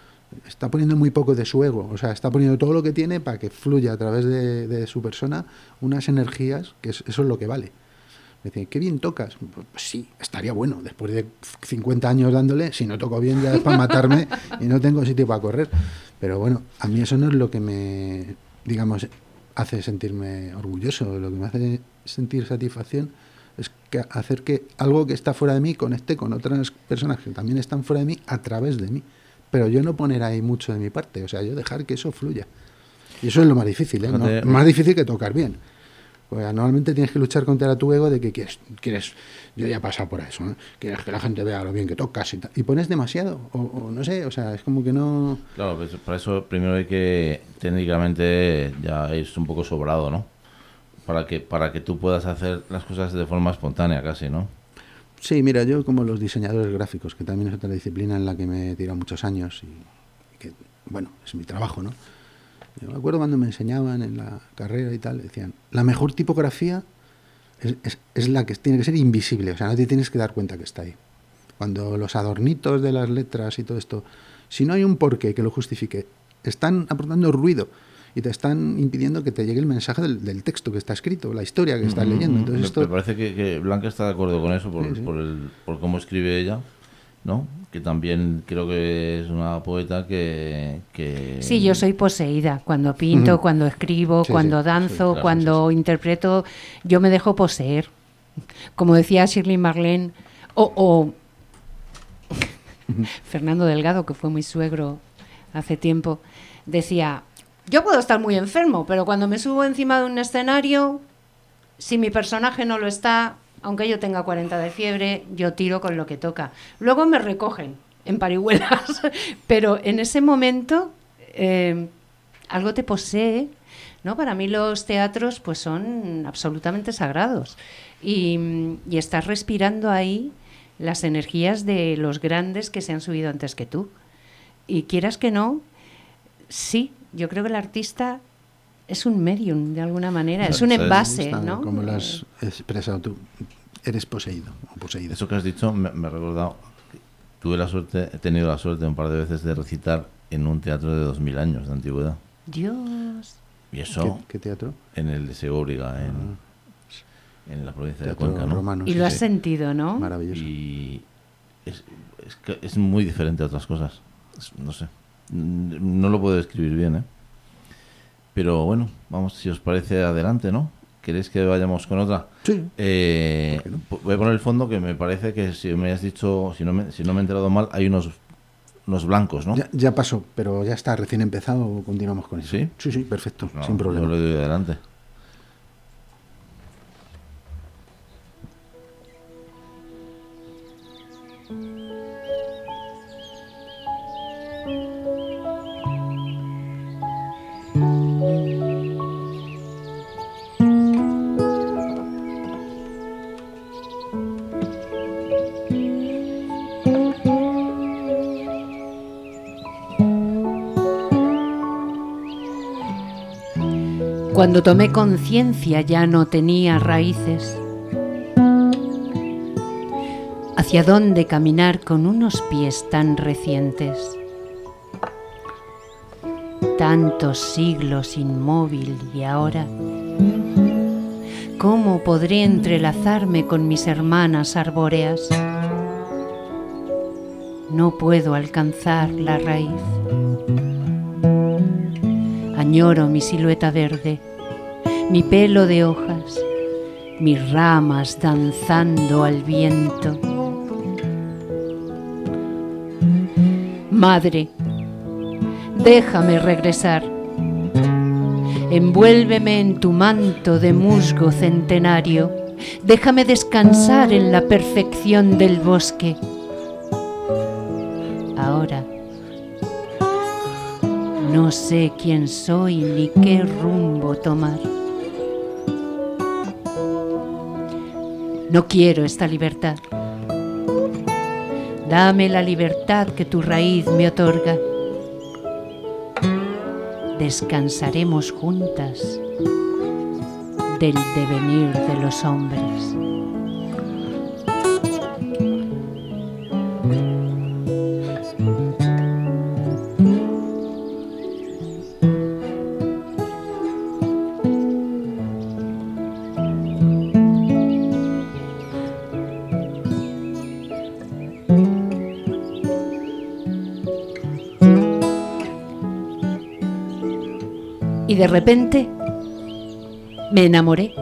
está poniendo muy poco de su ego, o sea, está poniendo todo lo que tiene para que fluya a través de, de su persona unas energías, que es- eso es lo que vale. Me dicen, ¿qué bien tocas? Pues sí, estaría bueno, después de cincuenta años dándole, si no toco bien ya es para matarme y no tengo sitio para correr. Pero bueno, a mí eso no es lo que me, digamos, hace sentirme orgulloso, lo que me hace sentir satisfacción es que hacer que algo que está fuera de mí conecte con otras personas que también están fuera de mí a través de mí. Pero yo no poner ahí mucho de mi parte, o sea, yo dejar que eso fluya. Y eso es lo más difícil, ¿eh? No- Fíjate, más difícil que tocar bien. Pues normalmente tienes que luchar contra tu ego de que quieres, quieres yo ya he pasado por eso, ¿no? Quieres que la gente vea lo bien que tocas y, tal, y pones demasiado, o, o no sé, o sea, es como que no... Claro, pues para eso primero hay que técnicamente ya es un poco sobrado, ¿no? Para que para que tú puedas hacer las cosas de forma espontánea casi, ¿no? Sí, mira, yo como los diseñadores gráficos, que también es otra disciplina en la que me he tirado muchos años y, y que, bueno, es mi trabajo, ¿no? Yo me acuerdo cuando me enseñaban en la carrera y tal, decían, la mejor tipografía es, es, es la que tiene que ser invisible, o sea, no te tienes que dar cuenta que está ahí. Cuando los adornitos de las letras y todo esto, si no hay un porqué que lo justifique, están aportando ruido y te están impidiendo que te llegue el mensaje del, del texto que está escrito, la historia que estás leyendo. Entonces me, esto... me parece que, que Blanca está de acuerdo con eso por, sí, sí. por, el, por cómo escribe ella, ¿no? Que también creo que es una poeta que... que... Sí, yo soy poseída. Cuando pinto, Ujú. cuando escribo, Sí, cuando sí, danzo, sí, claro, cuando sí, sí. interpreto, yo me dejo poseer. Como decía Shirley Marlene, o, o Fernando Delgado, que fue mi suegro hace tiempo, decía, yo puedo estar muy enfermo, pero cuando me subo encima de un escenario, si mi personaje no lo está, aunque yo tenga cuarenta de fiebre, yo tiro con lo que toca. Luego me recogen en parihuelas, pero en ese momento eh, algo te posee, ¿no? Para mí los teatros pues son absolutamente sagrados y, y estás respirando ahí las energías de los grandes que se han subido antes que tú. Y quieras que no, sí, yo creo que el artista es un medium de alguna manera, es un ¿Sabes? envase, Está, ¿no? Como lo has expresado tú, eres poseído o poseída. Eso que has dicho me, me ha recordado, tuve la suerte, he tenido la suerte un par de veces de recitar en un teatro de dos mil años de antigüedad. Dios. Y eso ¿Qué, qué teatro? en el de Segóbriga, en, Ah. en la provincia de Teatro Cuenca, ¿no? romano, Y sí, lo has sí. sentido, ¿no? Maravilloso. Y es, es, que es muy diferente a otras cosas. Es- no sé. N- No lo puedo describir bien, ¿eh? Pero bueno, vamos, si os parece, adelante, ¿no? ¿Queréis que vayamos con otra? Sí. Eh, ¿Por qué no? po- Voy a poner el fondo, que me parece que si me has dicho, si no me, si no me he enterado mal, hay unos, unos blancos, ¿no? Ya, ya pasó, pero ya está, recién empezado, continuamos con eso. ¿Sí? Sí, sí, perfecto, Pues no, sin problema. Yo le doy adelante. Cuando tomé conciencia ya no tenía raíces. ¿Hacia dónde caminar con unos pies tan recientes? Tantos siglos inmóvil y ahora, ¿cómo podré entrelazarme con mis hermanas arbóreas? No puedo alcanzar la raíz. Añoro mi silueta verde, mi pelo de hojas, mis ramas danzando al viento. Madre, déjame regresar. Envuélveme en tu manto de musgo centenario. Déjame descansar en la perfección del bosque. Ahora, no sé quién soy ni qué rumbo tomar. No quiero esta libertad. Dame la libertad que tu raíz me otorga. Descansaremos juntas del devenir de los hombres. Y de repente me enamoré.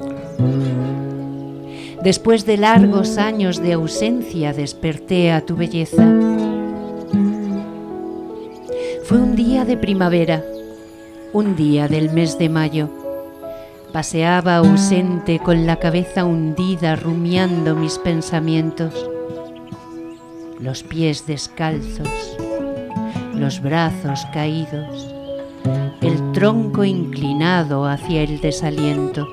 Después de largos años de ausencia desperté a tu belleza. Fue un día de primavera, un día del mes de mayo. Paseaba ausente con la cabeza hundida rumiando mis pensamientos. Los pies descalzos, los brazos caídos, el tronco inclinado hacia el desaliento.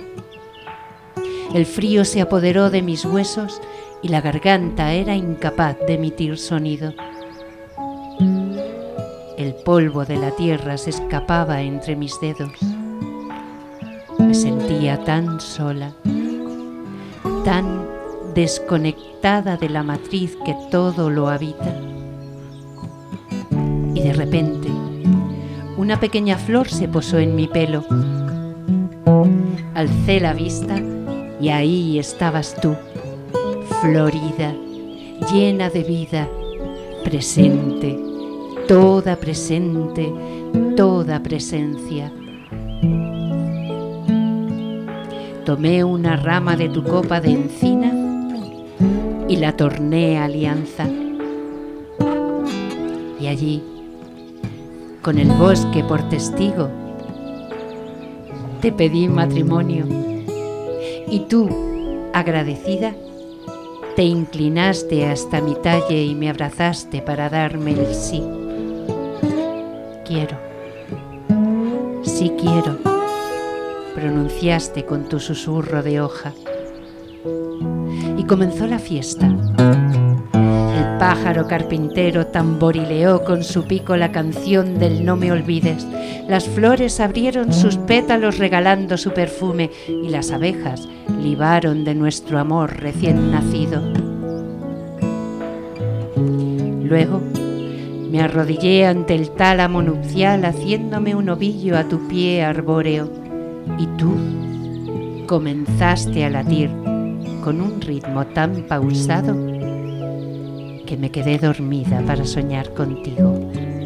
El frío se apoderó de mis huesos y la garganta era incapaz de emitir sonido. El polvo de la tierra se escapaba entre mis dedos. Me sentía tan sola, tan desconectada de la matriz que todo lo habita. Y de repente, una pequeña flor se posó en mi pelo. Alcé la vista y ahí estabas tú, florida, llena de vida, presente, toda presente, toda presencia. Tomé una rama de tu copa de encina y la torné alianza. Y allí, con el bosque por testigo, te pedí matrimonio. Y tú, agradecida, te inclinaste hasta mi talle y me abrazaste para darme el sí. Quiero, sí quiero, pronunciaste con tu susurro de hoja. Y comenzó la fiesta. El pájaro carpintero tamborileó con su pico la canción del no me olvides. Las flores abrieron sus pétalos regalando su perfume y las abejas libaron de nuestro amor recién nacido. Luego me arrodillé ante el tálamo nupcial haciéndome un ovillo a tu pie arbóreo y tú comenzaste a latir con un ritmo tan pausado que me quedé dormida para soñar contigo.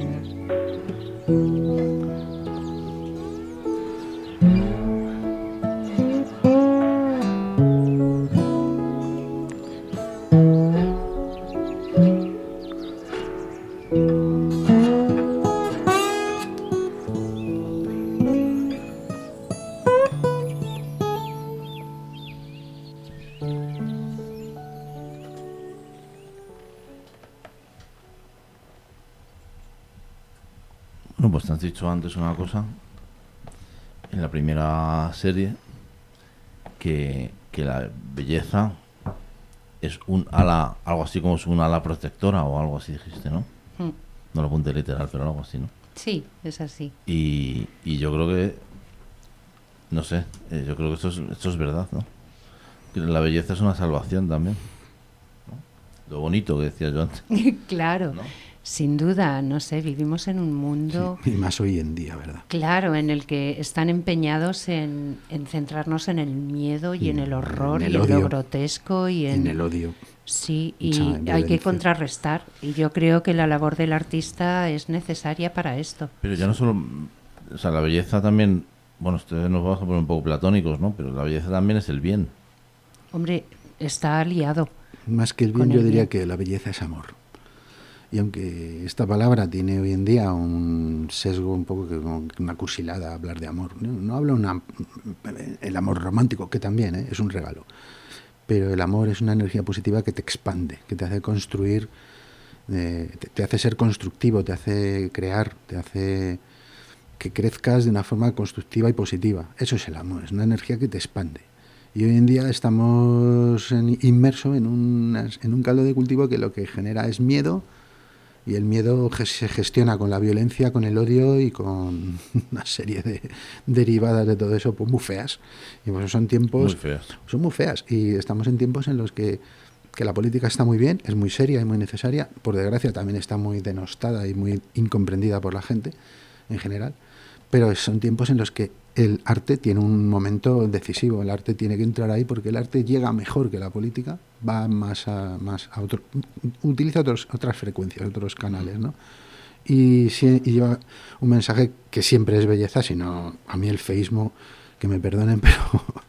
Bueno, pues te has dicho antes una cosa, en la primera serie, que, que la belleza es un ala, algo así como es un ala protectora o algo así dijiste, ¿no? Mm. No lo apunté literal, pero algo así, ¿no? Sí, es así. Y, y yo creo que, no sé, eh, yo creo que esto es, esto es verdad, ¿no? Que la belleza es una salvación también, ¿no? Lo bonito que decía yo antes, Claro, ¿no? sin duda, no sé, vivimos en un mundo, Sí, y más hoy en día, ¿verdad? claro, en el que están empeñados en, en centrarnos en el miedo y Y en el horror en el y en lo odio. grotesco y en, En el odio. sí, mucha y hay que violencia. contrarrestar. Y yo creo que la labor del artista es necesaria para esto. Pero ya no solo, o sea, la belleza también, bueno, ustedes nos vamos a poner un poco platónicos, ¿no? Pero la belleza también es el bien. Hombre, está aliado. Más que el Con bien, yo el diría bien. que la belleza es amor. Y aunque esta palabra tiene hoy en día un sesgo un poco que como una cursilada hablar de amor, no, no hablo una, el amor romántico, que también ¿eh? es un regalo, pero el amor es una energía positiva que te expande, que te hace construir, eh, te, te hace ser constructivo, te hace crear, te hace que crezcas de una forma constructiva y positiva. Eso es el amor, es una energía que te expande. Y hoy en día estamos en, inmersos en, una, en un caldo de cultivo que lo que genera es miedo, y el miedo ge- se gestiona con la violencia, con el odio y con una serie de derivadas de todo eso, pues muy feas. Y pues son tiempos... Muy feas. Son muy feas. Y estamos en tiempos en los que, que la política está muy bien, es muy seria y muy necesaria. Por desgracia también está muy denostada y muy incomprendida por la gente en general. Pero son tiempos en los que el arte tiene un momento decisivo. El arte tiene que entrar ahí porque el arte llega mejor que la política, va más a, más a otro, utiliza otros, otras frecuencias, otros canales, ¿no? Y, si- y lleva un mensaje que siempre es belleza, sino a mí el feísmo, que me perdonen, pero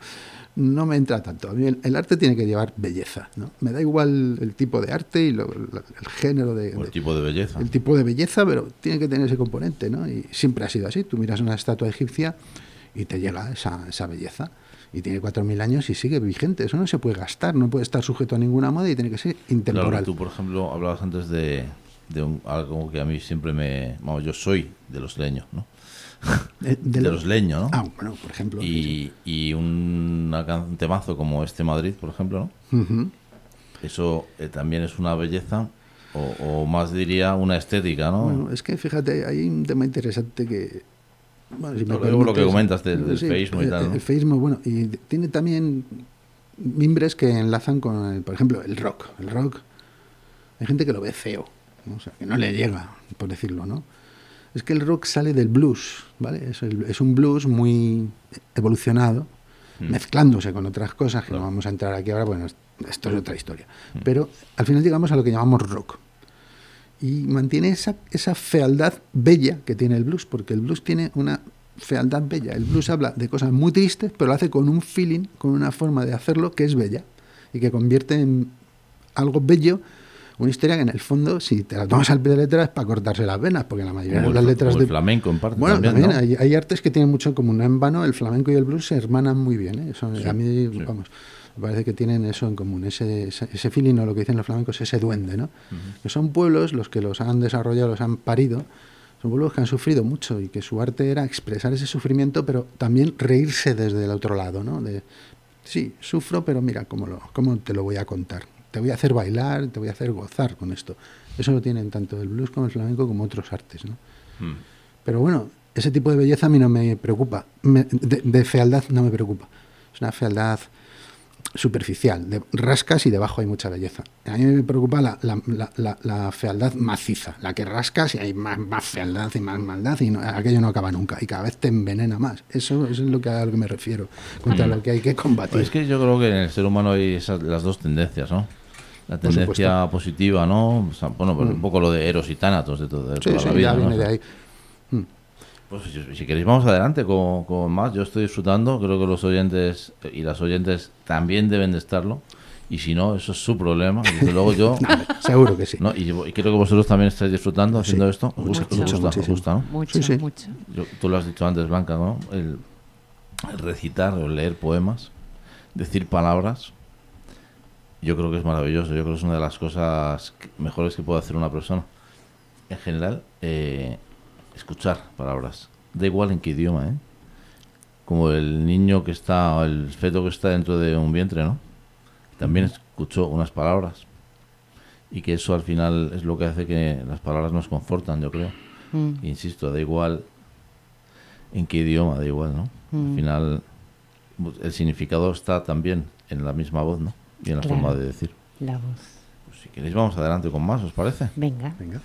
no me entra tanto. A mí el, el arte tiene que llevar belleza, ¿no? Me da igual el tipo de arte y lo- lo- el género de, O el de- tipo de belleza. el tipo de belleza, pero tiene que tener ese componente, ¿no? Y siempre ha sido así. Tú miras una estatua egipcia y te llega esa, esa belleza. Y tiene cuatro mil años y sigue vigente. Eso no se puede gastar, no puede estar sujeto a ninguna moda y tiene que ser Claro, intemporal. tú, por ejemplo, hablabas antes de, de un- algo que a mí siempre me... Vamos, yo soy de los leños, ¿no? De, De, los leños, ¿no? Ah, bueno, por ejemplo. sí, y y un, una can- un temazo como este Madrid, por ejemplo, ¿no? sí. Ujú. Eso eh, también es una belleza O, o más diría una estética, ¿no? Bueno, es que fíjate, hay un tema interesante que... Bueno, si me Luego lo que permites, comentas del, del sí, feísmo y tal, el, ¿no? el feísmo, bueno, y tiene también mimbres que enlazan con, el, por ejemplo, el rock. El rock, hay gente que lo ve feo, ¿no? O sea, que no le llega, por decirlo, ¿no? Es que el rock sale del blues, ¿vale? Es, el, es un blues muy evolucionado, mm. mezclándose con otras cosas que claro. no vamos a entrar aquí ahora, bueno, esto es otra historia. Mm. Pero al final llegamos a lo que llamamos rock. Y mantiene esa, esa fealdad bella que tiene el blues, porque el blues tiene una fealdad bella. El blues habla de cosas muy tristes, pero lo hace con un feeling, con una forma de hacerlo que es bella y que convierte en algo bello una historia que en el fondo, si te la tomas al pie de letra, es para cortarse las venas, porque la mayoría como de las el, letras como de el flamenco en parte. Bueno, también, también ¿no? hay, hay artes que tienen mucho en común. No en vano, el flamenco y el blues se hermanan muy bien, ¿eh? Eso, Sí, a mí, sí. vamos, me parece que tienen eso en común, ese, ese, ese feeling, o lo que dicen los flamencos, ese duende, ¿no? Uh-huh. Que son pueblos, los que los han desarrollado, los han parido, son pueblos que han sufrido mucho y que su arte era expresar ese sufrimiento, pero también reírse desde el otro lado, ¿no? De, sí, sufro, pero mira, ¿cómo, lo, cómo te lo voy a contar? Te voy a hacer bailar, te voy a hacer gozar con esto. Eso lo tienen tanto el blues como el flamenco como otros artes, ¿no? Uh-huh. Pero bueno, ese tipo de belleza a mí no me preocupa, me, de, de fealdad no me preocupa. Es una fealdad superficial, de rascas y debajo hay mucha belleza. A mí me preocupa la, la, la, la, la fealdad maciza, la que rascas y hay más, más fealdad y más maldad y no, aquello no acaba nunca y cada vez te envenena más. Eso, eso es lo que, a lo que me refiero, contra lo que hay que combatir. Pues es que yo creo que en el ser humano hay esas, las dos tendencias, ¿no? La tendencia positiva, ¿no? O sea, bueno, pues mm. un poco lo de Eros y Tánatos de, todo, de sí, toda sí, la vida, ya viene ¿no? de ahí. Mm. Pues si, si queréis vamos adelante con, con más. Yo estoy disfrutando, creo que los oyentes y las oyentes también deben de estarlo. Y si no, eso es su problema. Y desde luego yo... no, seguro que sí. ¿no? Y, y creo que vosotros también estáis disfrutando haciendo sí, esto. Os mucho, gusta, mucho, os gusta, os gusta, ¿no? Mucho, sí, sí. mucho. Yo, tú lo has dicho antes, Blanca, ¿no? El, el recitar o leer poemas, decir palabras, yo creo que es maravilloso. Yo creo que es una de las cosas mejores que puede hacer una persona. En general, eh, escuchar palabras. Da igual en qué idioma, ¿eh? Como el niño que está, o el feto que está dentro de un vientre, ¿no? También escuchó unas palabras. Y que eso al final es lo que hace que las palabras nos confortan, yo creo. Mm. Insisto, da igual en qué idioma, da igual, ¿no? Mm. Al final, el significado está también en la misma voz, ¿no? Y en la claro, forma de decir. La voz. Pues si queréis vamos adelante con más, ¿os parece? Venga. Venga.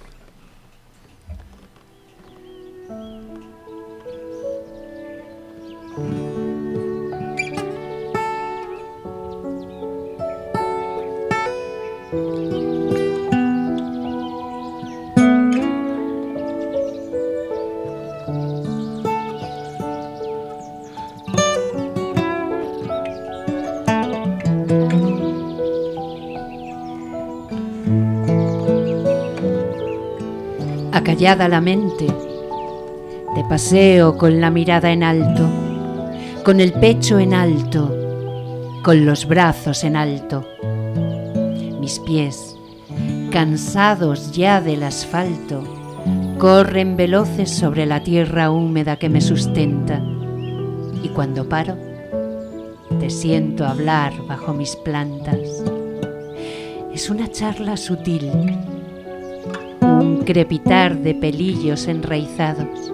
Acallada la mente, de paseo con la mirada en alto, con el pecho en alto, con los brazos en alto. Mis pies, cansados ya del asfalto, corren veloces sobre la tierra húmeda que me sustenta. Y cuando paro, te siento hablar bajo mis plantas. Es una charla sutil, un crepitar de pelillos enraizados.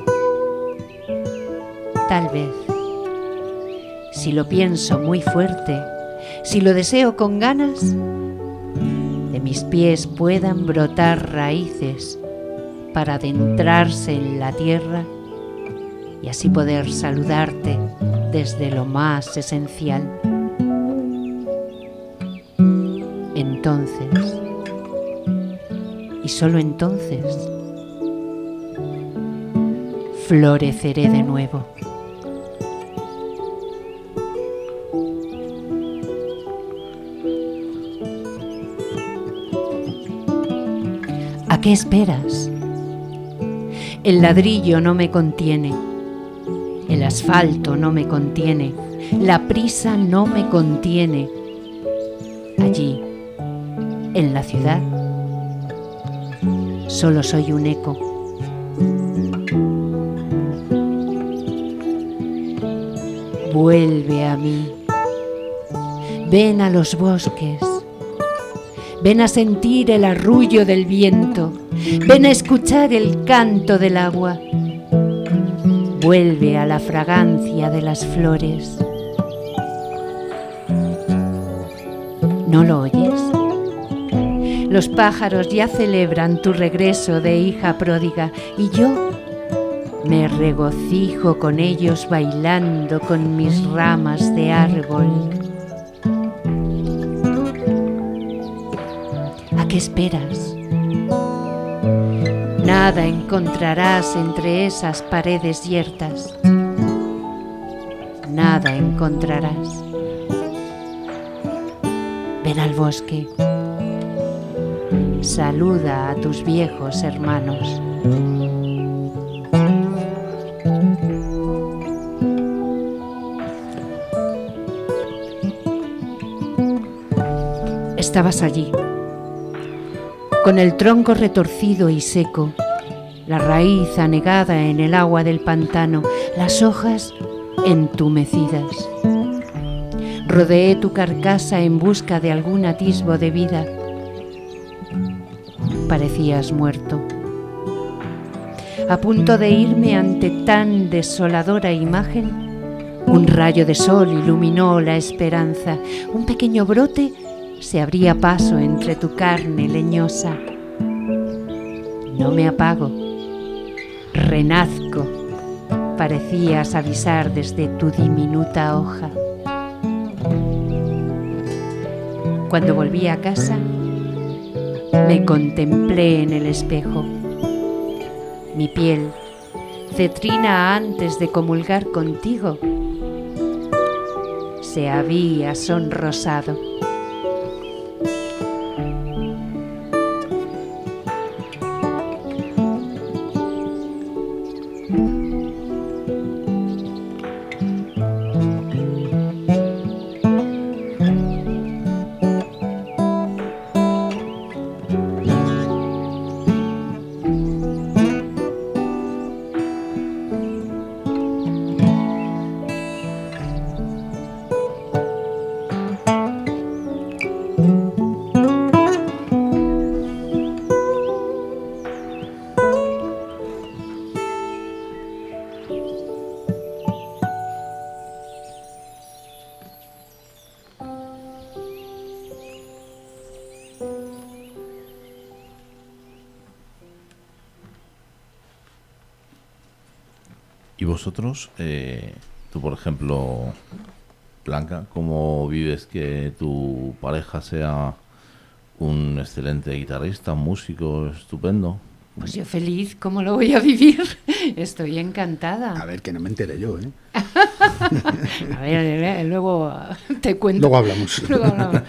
Tal vez, si lo pienso muy fuerte, si lo deseo con ganas, de mis pies puedan brotar raíces para adentrarse en la tierra y así poder saludarte desde lo más esencial. Entonces, y solo entonces, floreceré de nuevo. ¿A qué esperas? El ladrillo no me contiene, el asfalto no me contiene, la prisa no me contiene. Allí, en la ciudad, solo soy un eco. Vuelve a mí, ven a los bosques, Ven a sentir el arrullo del viento, ven a escuchar el canto del agua. Vuelve a la fragancia de las flores. ¿No lo oyes? Los pájaros ya celebran tu regreso de hija pródiga y yo me regocijo con ellos bailando con mis ramas de árbol. ¿A qué esperas? Nada encontrarás entre esas paredes yertas. Nada encontrarás. Ven al bosque. Saluda a tus viejos hermanos. Estabas allí, con el tronco retorcido y seco, la raíz anegada en el agua del pantano, las hojas entumecidas. Rodeé tu carcasa en busca de algún atisbo de vida. Parecías muerto. A punto de irme ante tan desoladora imagen, un rayo de sol iluminó la esperanza. Un pequeño brote se abría paso entre tu carne leñosa. No me apago, renazco, parecías avisar desde tu diminuta hoja. Cuando volví a casa, me contemplé en el espejo. Mi piel, cetrina antes de comulgar contigo, se había sonrosado. ¿Y vosotros, eh, tú por ejemplo, Blanca, cómo vives que tu pareja sea un excelente guitarrista, un músico estupendo? Pues yo feliz, ¿cómo lo voy a vivir? Estoy encantada. A ver, que no me entere yo, ¿eh? A ver, luego te cuento. Luego hablamos. Luego hablamos.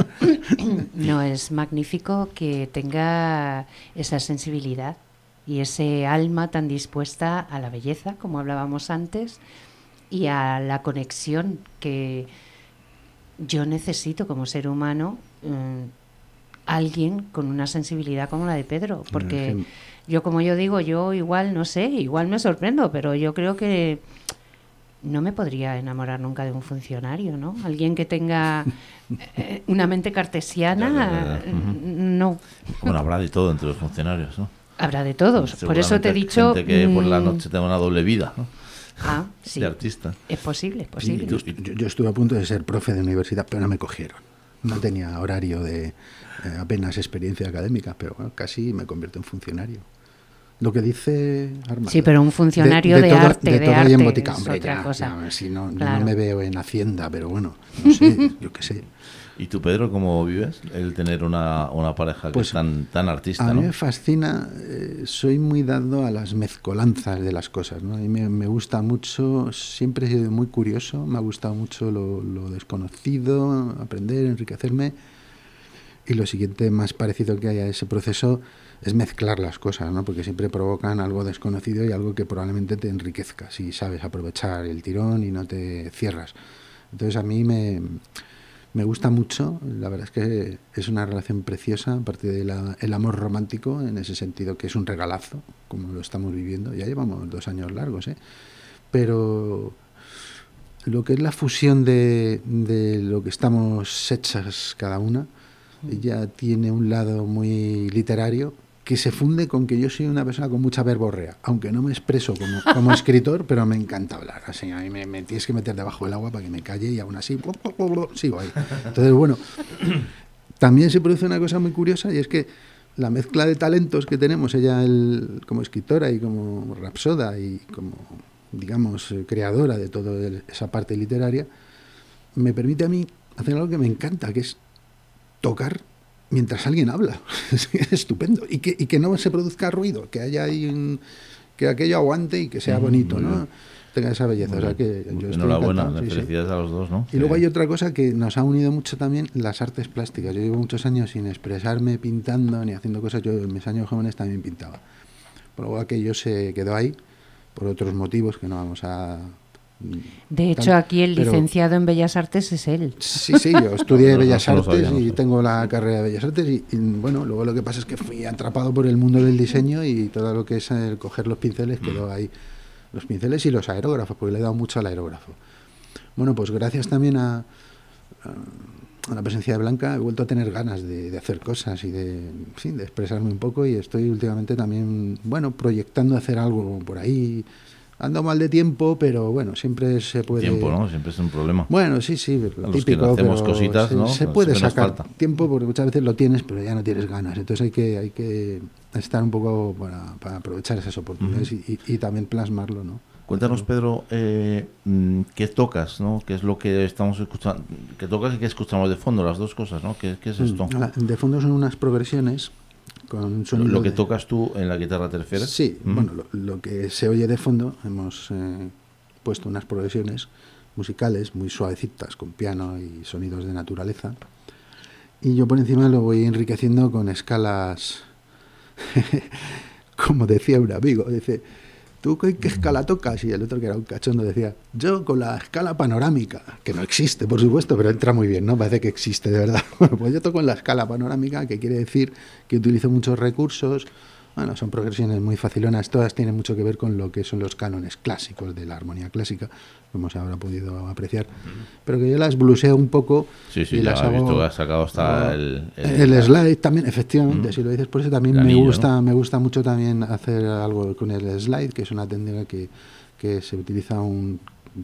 No, es magnífico que tenga esa sensibilidad y ese alma tan dispuesta a la belleza, como hablábamos antes, y a la conexión que yo necesito como ser humano, eh, alguien con una sensibilidad como la de Pedro, porque sí. Yo, como yo digo, yo igual, no sé, igual me sorprendo, pero yo creo que no me podría enamorar nunca de un funcionario, ¿no? Alguien que tenga eh, una mente cartesiana, ya, ya, ya. Uh-huh. No. Bueno, habrá de todo entre los funcionarios, ¿no? Habrá de todos, por eso te he dicho... Gente que por la noche tenga una doble vida, ¿no? Ah, sí. De artista. Es posible, es posible. Yo, yo, yo estuve a punto de ser profe de universidad, pero no me cogieron. No tenía horario de eh, apenas experiencia académica, pero bueno, casi me convierto en funcionario. Lo que dice Armando. Sí, pero un funcionario de, de, de todo, arte, de, de arte, en es hombre, otra ya, cosa. Ya, si no, claro. No me veo en Hacienda, pero bueno, no sé, yo qué sé. ¿Y tú, Pedro, cómo vives el tener una, una pareja que pues, es tan, tan artista? A ¿no? mí me fascina, eh, soy muy dado a las mezcolanzas de las cosas, ¿no? A mí me, me gusta mucho, siempre he sido muy curioso, me ha gustado mucho lo, lo desconocido, aprender, enriquecerme, y lo siguiente más parecido que hay a ese proceso es mezclar las cosas, ¿no? Porque siempre provocan algo desconocido y algo que probablemente te enriquezca, si sabes aprovechar el tirón y no te cierras. Entonces a mí me... Me gusta mucho, la verdad es que es una relación preciosa, aparte del amor romántico, en ese sentido que es un regalazo, como lo estamos viviendo. Ya llevamos dos años largos, ¿eh? Pero lo que es la fusión de, de lo que estamos hechas cada una, ella tiene un lado muy literario que se funde con que yo soy una persona con mucha verborrea, aunque no me expreso como, como escritor, pero me encanta hablar. Así, a mí me, me tienes que meter debajo del agua para que me calle y aún así sigo ahí. Entonces, bueno, también se produce una cosa muy curiosa y es que la mezcla de talentos que tenemos, ella el, como escritora y como rapsoda y como, digamos, creadora de toda esa parte literaria, me permite a mí hacer algo que me encanta, que es tocar mientras alguien habla. Es estupendo. Y que, y que no se produzca ruido, que haya ahí un, que aquello aguante y que sea bonito, ¿no? Tenga esa belleza. O sea que yo estoy enhorabuena, sí, felicidades sí. a los dos, ¿no? Y luego hay otra cosa que nos ha unido mucho también, las artes plásticas. Yo llevo muchos años sin expresarme pintando ni haciendo cosas. Yo en mis años jóvenes también pintaba. Pero luego aquello se quedó ahí por otros motivos que no vamos a... De hecho, aquí el pero, licenciado en Bellas Artes es él. Sí, sí, yo estudié no, Bellas no, no Artes sabía, no y tengo la carrera de Bellas Artes y, y, bueno, luego lo que pasa es que fui atrapado por el mundo del diseño y todo lo que es el coger los pinceles quedó ahí. Los pinceles y los aerógrafos, porque le he dado mucho al aerógrafo. Bueno, pues gracias también a, a, a la presencia de Blanca he vuelto a tener ganas de, de hacer cosas y de, sí, de expresarme un poco y estoy últimamente también, bueno, proyectando hacer algo por ahí. Ando mal de tiempo, pero bueno, siempre se puede... Tiempo, ¿no? Siempre es un problema. Bueno, sí, sí, lo a típico, los que hacemos pero cositas, se, ¿no? se puede Siempre sacar tiempo porque muchas veces lo tienes, pero ya no tienes ganas. Entonces hay que hay que estar un poco para, para aprovechar esas oportunidades uh-huh. y, y, y también plasmarlo, ¿no? Cuéntanos, Pedro, eh, ¿qué tocas, no? ¿Qué es lo que estamos escuchando? ¿Qué tocas y qué escuchamos de fondo? Las dos cosas, ¿no? ¿Qué, qué es esto? De fondo son unas progresiones con sonido. ¿Lo que de... tocas tú en la guitarra te refieres? Sí, uh-huh. bueno, lo, lo que se oye de fondo, hemos eh, puesto unas progresiones musicales muy suavecitas, con piano y sonidos de naturaleza. Y yo por encima lo voy enriqueciendo con escalas, como decía un amigo, dice... ¿Tú qué, qué escala tocas? Y el otro, que era un cachondo, decía, yo con la escala panorámica, que no existe, por supuesto, pero entra muy bien, ¿no? Parece que existe, de verdad. Bueno, pues yo toco en la escala panorámica, que quiere decir que utilizo muchos recursos. Bueno, son progresiones muy facilonas, todas tienen mucho que ver con lo que son los cánones clásicos de la armonía clásica, como se habrá podido apreciar, pero que yo las bluseo un poco. Sí, sí, y ya las he hago, visto que has sacado hasta oh, el, el... El slide también, efectivamente, mm. si lo dices por eso, también anillo, me gusta ¿no? me gusta mucho también hacer algo con el slide, que es una técnica que, que se utiliza un,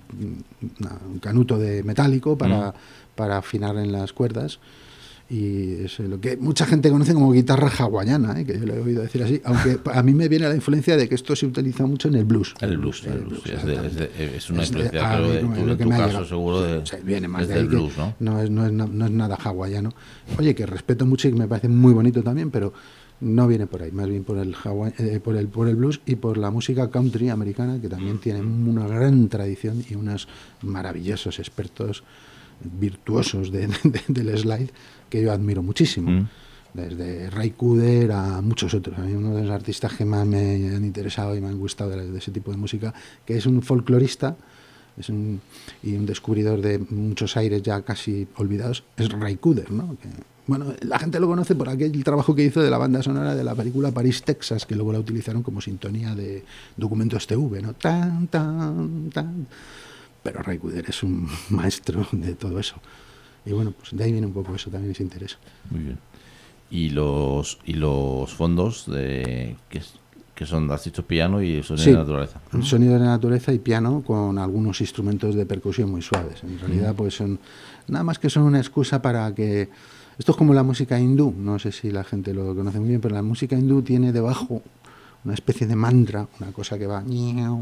una, un canuto de metálico para, mm. para afinar en las cuerdas. Y es lo que mucha gente conoce como guitarra hawaiana, ¿eh? Que yo lo he oído decir así, aunque a mí me viene la influencia de que esto se utiliza mucho en el blues. El blues, el blues, el blues es, de, es, de, es una es influencia, de, pero de, mí, tú, en tu caso llegado, seguro de, sí, viene más de del ahí blues, ¿no? No es, no, es, no es nada hawaiano. Oye, que respeto mucho y me parece muy bonito también, pero no viene por ahí, más bien por el, Hawaii, eh, por el, por el blues y por la música country americana, que también tiene una gran tradición y unos maravillosos expertos virtuosos de, de, del slide que yo admiro muchísimo, mm. desde Ray Cooder a muchos otros. A mí uno de los artistas que más me han interesado y me han gustado de, de ese tipo de música, que es un folclorista es un, y un descubridor de muchos aires ya casi olvidados, es Ray Cooder, ¿no? Que, bueno, la gente lo conoce por aquel trabajo que hizo de la banda sonora de la película París, Texas, que luego la utilizaron como sintonía de Documentos T V, ¿no? Tan, tan, tan. Pero Ray Cooder es un maestro de todo eso. Y bueno, pues de ahí viene un poco eso, también ese interés. Muy bien. ¿Y los y los fondos de que, que son, has dicho piano y sonido sí, de naturaleza? ¿No? Sonido de naturaleza y piano con algunos instrumentos de percusión muy suaves. En realidad, mm. pues son nada más que son una excusa para que... Esto es como la música hindú, no sé si la gente lo conoce muy bien, pero la música hindú tiene debajo una especie de mantra, una cosa que va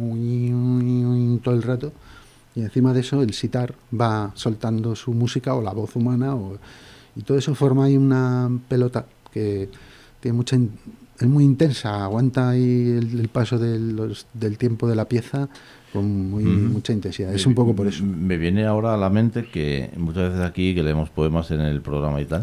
todo el rato. Y encima de eso el sitar va soltando su música o la voz humana o, y todo eso forma ahí una pelota que tiene mucha in, es muy intensa, aguanta ahí el, el paso de los, del tiempo de la pieza con muy, mm. mucha intensidad. Es un poco por eso. Me viene ahora a la mente que muchas veces aquí que leemos poemas en el programa y tal,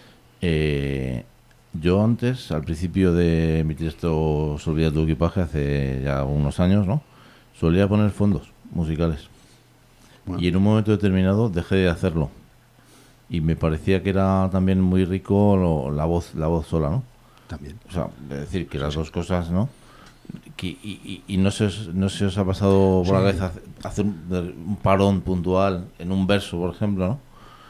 eh, yo antes, al principio de emitir esto Olvida tu equipaje, hace ya unos años, ¿no? Solía poner fondos musicales. Bueno. Y en un momento determinado dejé de hacerlo y me parecía que era también muy rico lo, la voz la voz sola, ¿no? También. O sea, es decir, que las dos cosas, ¿no? Que, y, y, y no se os, no se os ha pasado por sí. la cabeza hacer un, un parón puntual en un verso, por ejemplo, ¿no?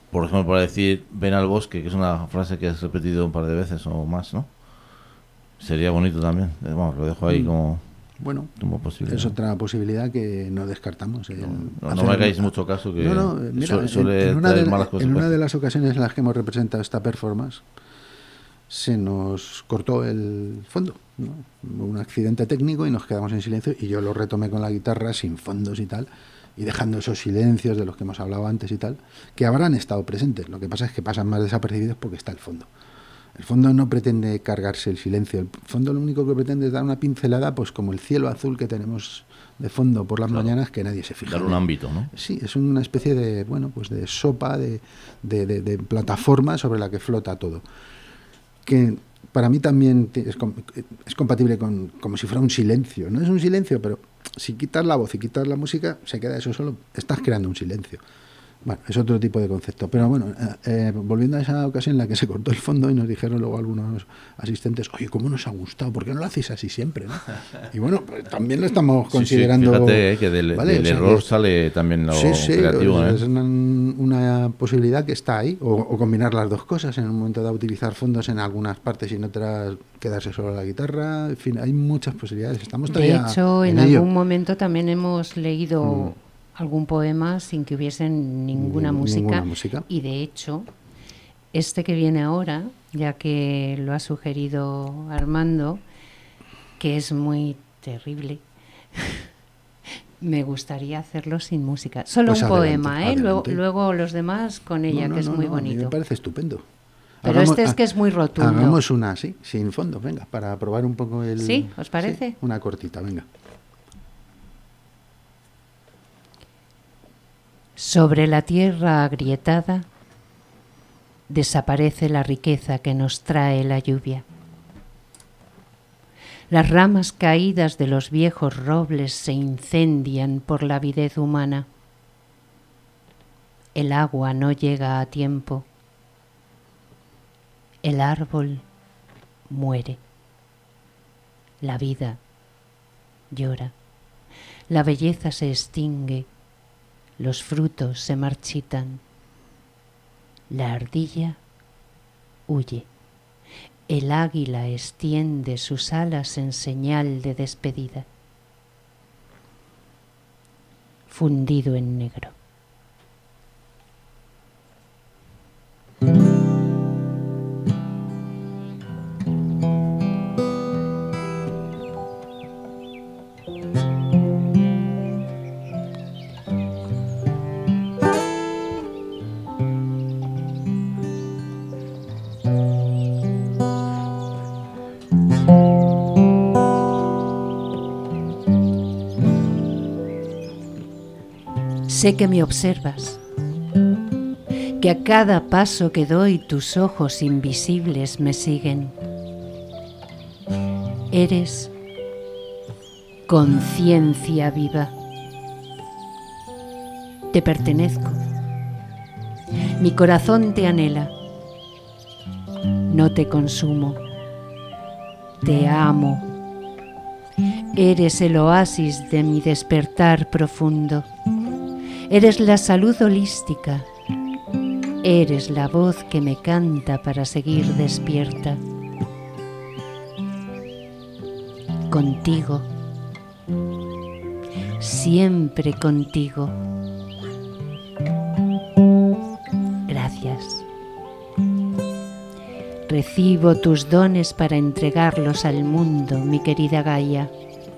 por ejemplo, para decir ven al bosque, que es una frase que has repetido un par de veces o más, ¿no? Sería bonito también. Eh, Vamos, lo dejo ahí Mm. como, Bueno, como posible. es otra posibilidad que no descartamos. el No, no, no hacer- me hagáis mucho caso, que No, no, eh, mira, su- en- suele en, una traer de, malas en consecuencias. una de las ocasiones en las que hemos representado esta performance, se nos cortó el fondo, ¿no? Un accidente técnico y nos quedamos en silencio y yo lo retomé con la guitarra sin fondos y tal, y dejando esos silencios de los que hemos hablado antes y tal, que habrán estado presentes. Lo que pasa es que pasan más desapercibidos porque está el fondo. El fondo no pretende cargarse el silencio, el fondo lo único que pretende es dar una pincelada, pues como el cielo azul que tenemos de fondo por las Claro. mañanas, que nadie se fija. Dar en un él. ámbito, ¿no? Sí, es una especie de, bueno, pues de sopa, de, de, de- de plataforma sobre la que flota todo. Que para mí también te- es, com- es compatible con como si fuera un silencio. No es un silencio, pero si quitas la voz y quitas la música, se queda eso solo. Estás creando un silencio. Bueno, es otro tipo de concepto. Pero bueno, eh, eh, volviendo a esa ocasión en la que se cortó el fondo y nos dijeron luego algunos asistentes, oye, ¿cómo nos ha gustado? ¿Por qué no lo hacéis así siempre? ¿no? Y bueno, pues también lo estamos Sí, sí, considerando. fíjate, eh, que del, ¿vale? del O sea, error que- sale también lo Sí, sí, creativo, es ¿eh? una, una posibilidad que está ahí, o, o combinar las dos cosas, en un momento dado utilizar fondos en algunas partes y en otras quedarse solo la guitarra, en fin, hay muchas posibilidades. Estamos De todavía hecho, en, en ello. algún momento también hemos leído Mm. algún poema sin que hubiese ninguna, Ning- música, ninguna música. y de hecho, este que viene ahora, ya que lo ha sugerido Armando, que es muy terrible, me gustaría hacerlo sin música. Solo Pues un adelante, poema, ¿eh? Luego, adelante. luego los demás con ella, No, no, que es no, muy no, a mí bonito. me parece estupendo. Pero este es que es muy rotundo. Hagamos una así, sin fondo, venga, para probar un poco el... ¿Sí? ¿Os parece? Sí, una cortita, venga. Sobre la tierra agrietada desaparece la riqueza que nos trae la lluvia. Las ramas caídas de los viejos robles se incendian por la avidez humana. El agua no llega a tiempo. El árbol muere. La vida llora. La belleza se extingue. Los frutos se marchitan. La ardilla huye. El águila extiende sus alas en señal de despedida. Fundido en negro. Sé que me observas, que a cada paso que doy tus ojos invisibles me siguen. Eres conciencia viva. Te pertenezco. Mi corazón te anhela. No te consumo. Te amo. Eres el oasis de mi despertar profundo. Eres la salud holística. Eres la voz que me canta para seguir despierta. Contigo. Siempre contigo. Gracias. Recibo tus dones para entregarlos al mundo, mi querida Gaia.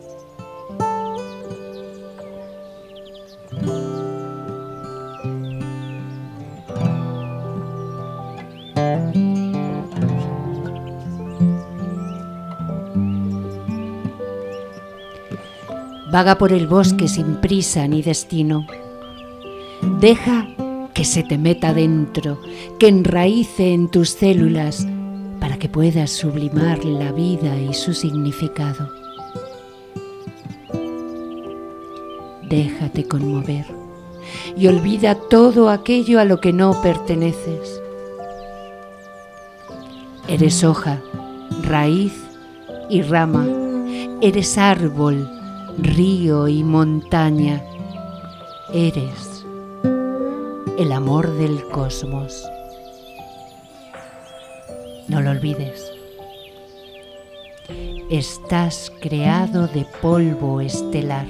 Vaga por el bosque sin prisa ni destino. Deja que se te meta dentro, que enraíce en tus células para que puedas sublimar la vida y su significado. Déjate conmover y olvida todo aquello a lo que no perteneces. Eres hoja, raíz y rama. Eres árbol, río y montaña. Eres el amor del cosmos. No lo olvides. Estás creado de polvo estelar.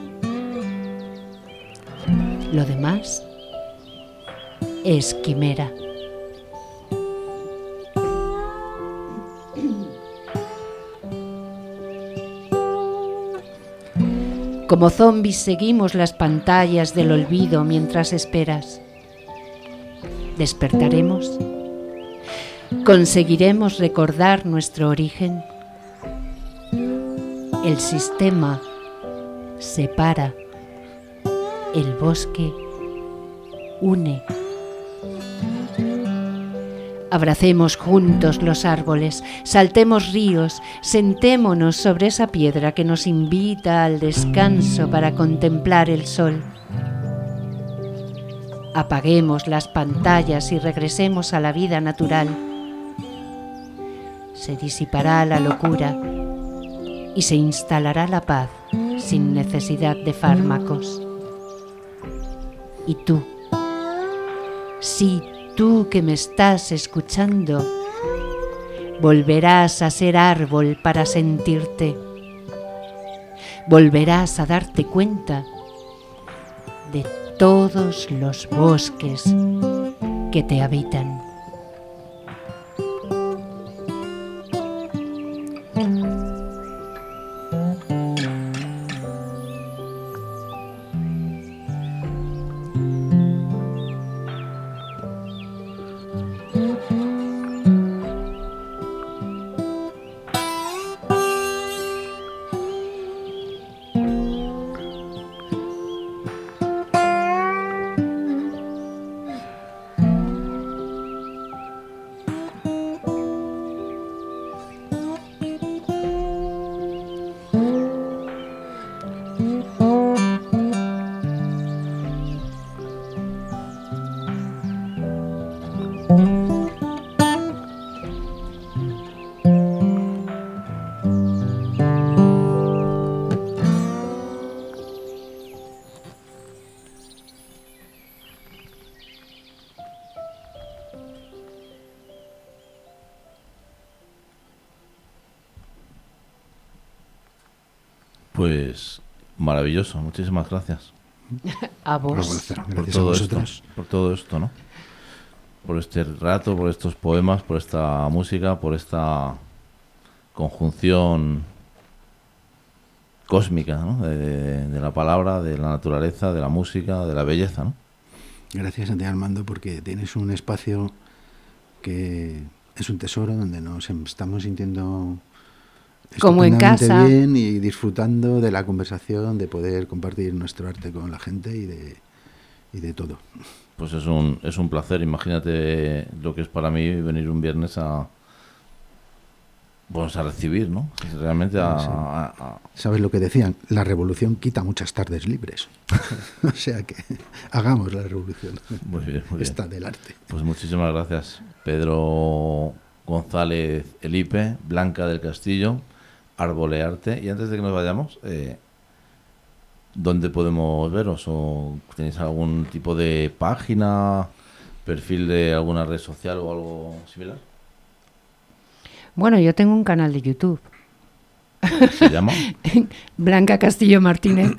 Lo demás es quimera. Como zombies seguimos las pantallas del olvido mientras esperas. ¿Despertaremos? ¿Conseguiremos recordar nuestro origen? El sistema separa, el bosque une. Abracemos juntos los árboles, saltemos ríos, sentémonos sobre esa piedra que nos invita al descanso para contemplar el sol. Apaguemos las pantallas y regresemos a la vida natural. Se disipará la locura y se instalará la paz sin necesidad de fármacos. Y tú, sí, tú que me estás escuchando, volverás a ser árbol para sentirte. Volverás a darte cuenta de todos los bosques que te habitan. Pues maravilloso, muchísimas gracias. A vos. Gracias por a todo vosotros. esto, por todo esto, ¿no? Por este rato, por estos poemas, por esta música, por esta conjunción cósmica, ¿no? De, de la palabra, de la naturaleza, de la música, de la belleza, ¿no? Gracias a ti, Armando, porque tienes un espacio que es un tesoro donde nos estamos sintiendo como en estupendamente casa, bien y disfrutando de la conversación, de poder compartir nuestro arte con la gente y de, y de todo. Pues es un, es un placer. Imagínate lo que es para mí venir un viernes a, pues a recibir, ¿no? Realmente a, Sí. a- a- ¿Sabes lo que decían? La revolución quita muchas tardes libres. O sea que hagamos la revolución. Muy bien, muy bien. Esta del arte. Pues muchísimas gracias, Pedro González Elipe, Blanca del Castillo, Arbolearte. Y antes de que nos vayamos, eh, ¿dónde podemos veros? ¿O tenéis algún tipo de página, perfil de alguna red social o algo similar? Bueno, yo tengo un canal de YouTube, ¿Se llama? Blanca Castillo Martínez,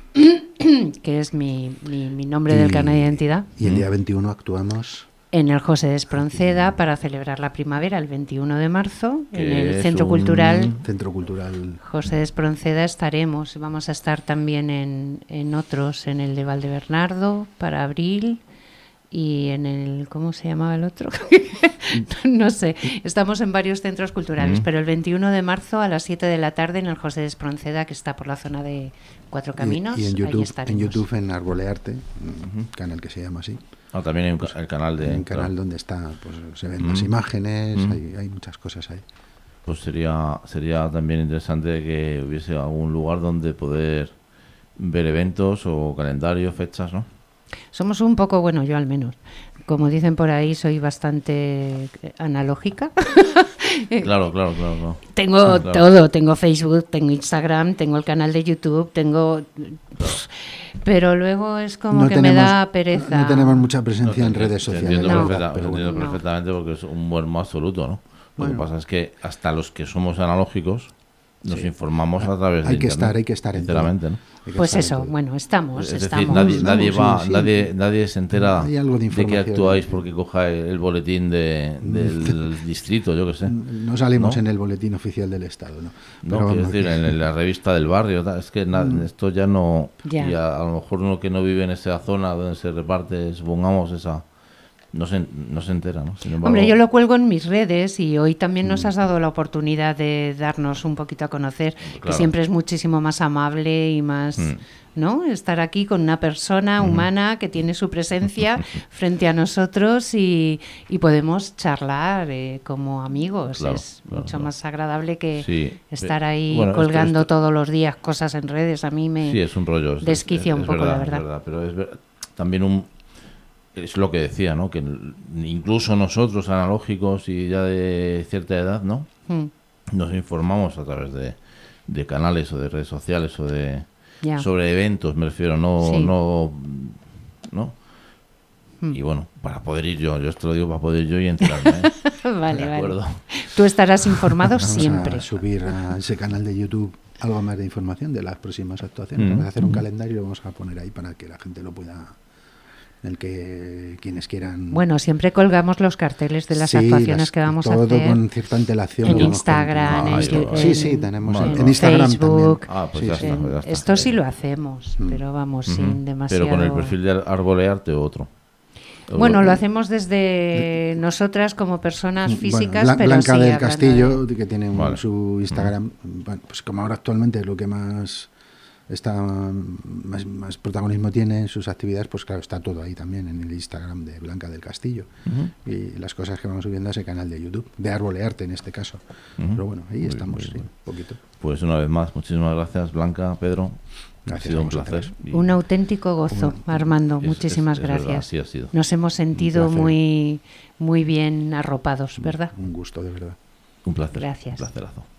que es mi, mi, mi nombre del Y- carnet de identidad, Y el día veintiuno actuamos. en el José de Espronceda para celebrar la primavera el veintiuno de marzo, en Que el es Centro un- Cultural Centro Cultural. José de Espronceda estaremos. Vamos a estar también en, en otros, en el de Valdebernardo para abril y en el, ¿cómo se llamaba el otro? No sé, estamos en varios centros culturales, Mm. pero el veintiuno de marzo a las siete de la tarde en el José de Espronceda, que está por la zona de Cuatro Caminos, Y, y en ahí YouTube, en estaremos. YouTube en Arbolearte, un canal que se llama así. Ah, también hay un ca- el canal de... un canal claro. donde está, pues se ven Mm. las imágenes, Mm. hay, hay muchas cosas ahí. Pues sería, sería también interesante que hubiese algún lugar donde poder ver eventos o calendarios, fechas, ¿no? Somos un poco, bueno, yo al menos, como dicen por ahí, soy bastante eh, analógica. Claro, claro, claro. claro. Tengo Claro. todo, tengo Facebook, tengo Instagram, tengo el canal de YouTube, tengo... pff, pero luego es como No que tenemos- me da pereza. No tenemos mucha presencia No, en te- redes te sociales. Entiendo, la No. verdad, perfecta- pero entiendo bueno. No. perfectamente porque es un buen absoluto, ¿no? Lo Bueno. que pasa es que hasta los que somos analógicos nos Sí. informamos a través de Hay que Internet, estar, hay que estar en todo. sinceramente, ¿no? Hay que Pues estar en eso, todo. bueno, estamos, Es decir, estamos. nadie, Estamos, nadie sí, va, sí. nadie, nadie se entera Hay algo de de que información. actuáis porque coja el, el boletín de, del distrito, yo que sé. No salimos ¿No? en el boletín oficial del Estado, ¿no? No, Pero quiero vamos, decir, que- en la revista del barrio, tal, es que na- esto ya no... Ya. Y a, a lo mejor uno que no vive en esa zona donde se reparte, supongamos, esa... No se, no se entera, ¿no? Sin embargo, Hombre, yo lo cuelgo en mis redes y hoy también nos has dado la oportunidad de darnos un poquito a conocer, que Claro. siempre es muchísimo más amable y más, Mm. ¿no? Estar aquí con una persona humana que tiene su presencia frente a nosotros y, y podemos charlar eh, como amigos. Claro, es claro, mucho claro. más agradable que Sí. estar Eh, ahí bueno, esto- colgando esto- todos los días cosas en redes. A mí me... Sí, es un rollo. es- desquicia es- un es poco, la verdad, verdad. es verdad, pero es ver- también un... Es lo que decía, ¿no? Que n- incluso nosotros, analógicos y ya de cierta edad, ¿no? Mm, Nos informamos a través de, de canales o de redes sociales o de... ya. Sobre eventos, me refiero, no... Sí. no, ¿no? Mm. Y bueno, para poder ir yo, yo esto lo digo para poder ir yo y enterarme, ¿eh? Vale, De vale. acuerdo. Tú estarás informado Vamos siempre. a subir a ese canal de YouTube algo más de información de las próximas actuaciones. Mm. Vamos a hacer un calendario y lo vamos a poner ahí para que la gente lo pueda, el que quienes quieran. Bueno, siempre colgamos los carteles de las Sí, actuaciones las- que vamos a todo hacer. con cierta antelación. En lo vamos Instagram, contando. en Ah, Yu- sí, en- sí, tenemos en, Bueno, en Instagram Facebook. también. Ah, pues Sí, ya sí. está, En- pues ya está. esto sí lo hacemos, Mm. pero vamos, Ujú. sin demasiado... Pero con el perfil de Arbolearte o otro. Bueno, lo hacemos desde nosotras como personas Bueno, físicas, Blan- pero Blanca sí, del hablando Castillo, de- que tiene un- Vale. su Instagram, bueno, pues como ahora actualmente lo que más está más, más protagonismo tiene en sus actividades, pues claro, está todo ahí también en el Instagram de Blanca del Castillo. Ujú. Y las cosas que vamos subiendo a ese canal de YouTube, de Arbolearte en este caso. Ujú. Pero bueno, ahí Muy estamos, bien, sí, muy un poquito. Pues una vez más, muchísimas gracias, Blanca, Pedro. Gracias ha sido a un vosotros. placer. Y Un auténtico gozo, Un- Armando. es- Muchísimas es- es verdad, gracias. así ha sido. Nos hemos sentido placer. muy, muy bien arropados, ¿verdad? Un gusto, de verdad. Un placer. Gracias. Un placerazo.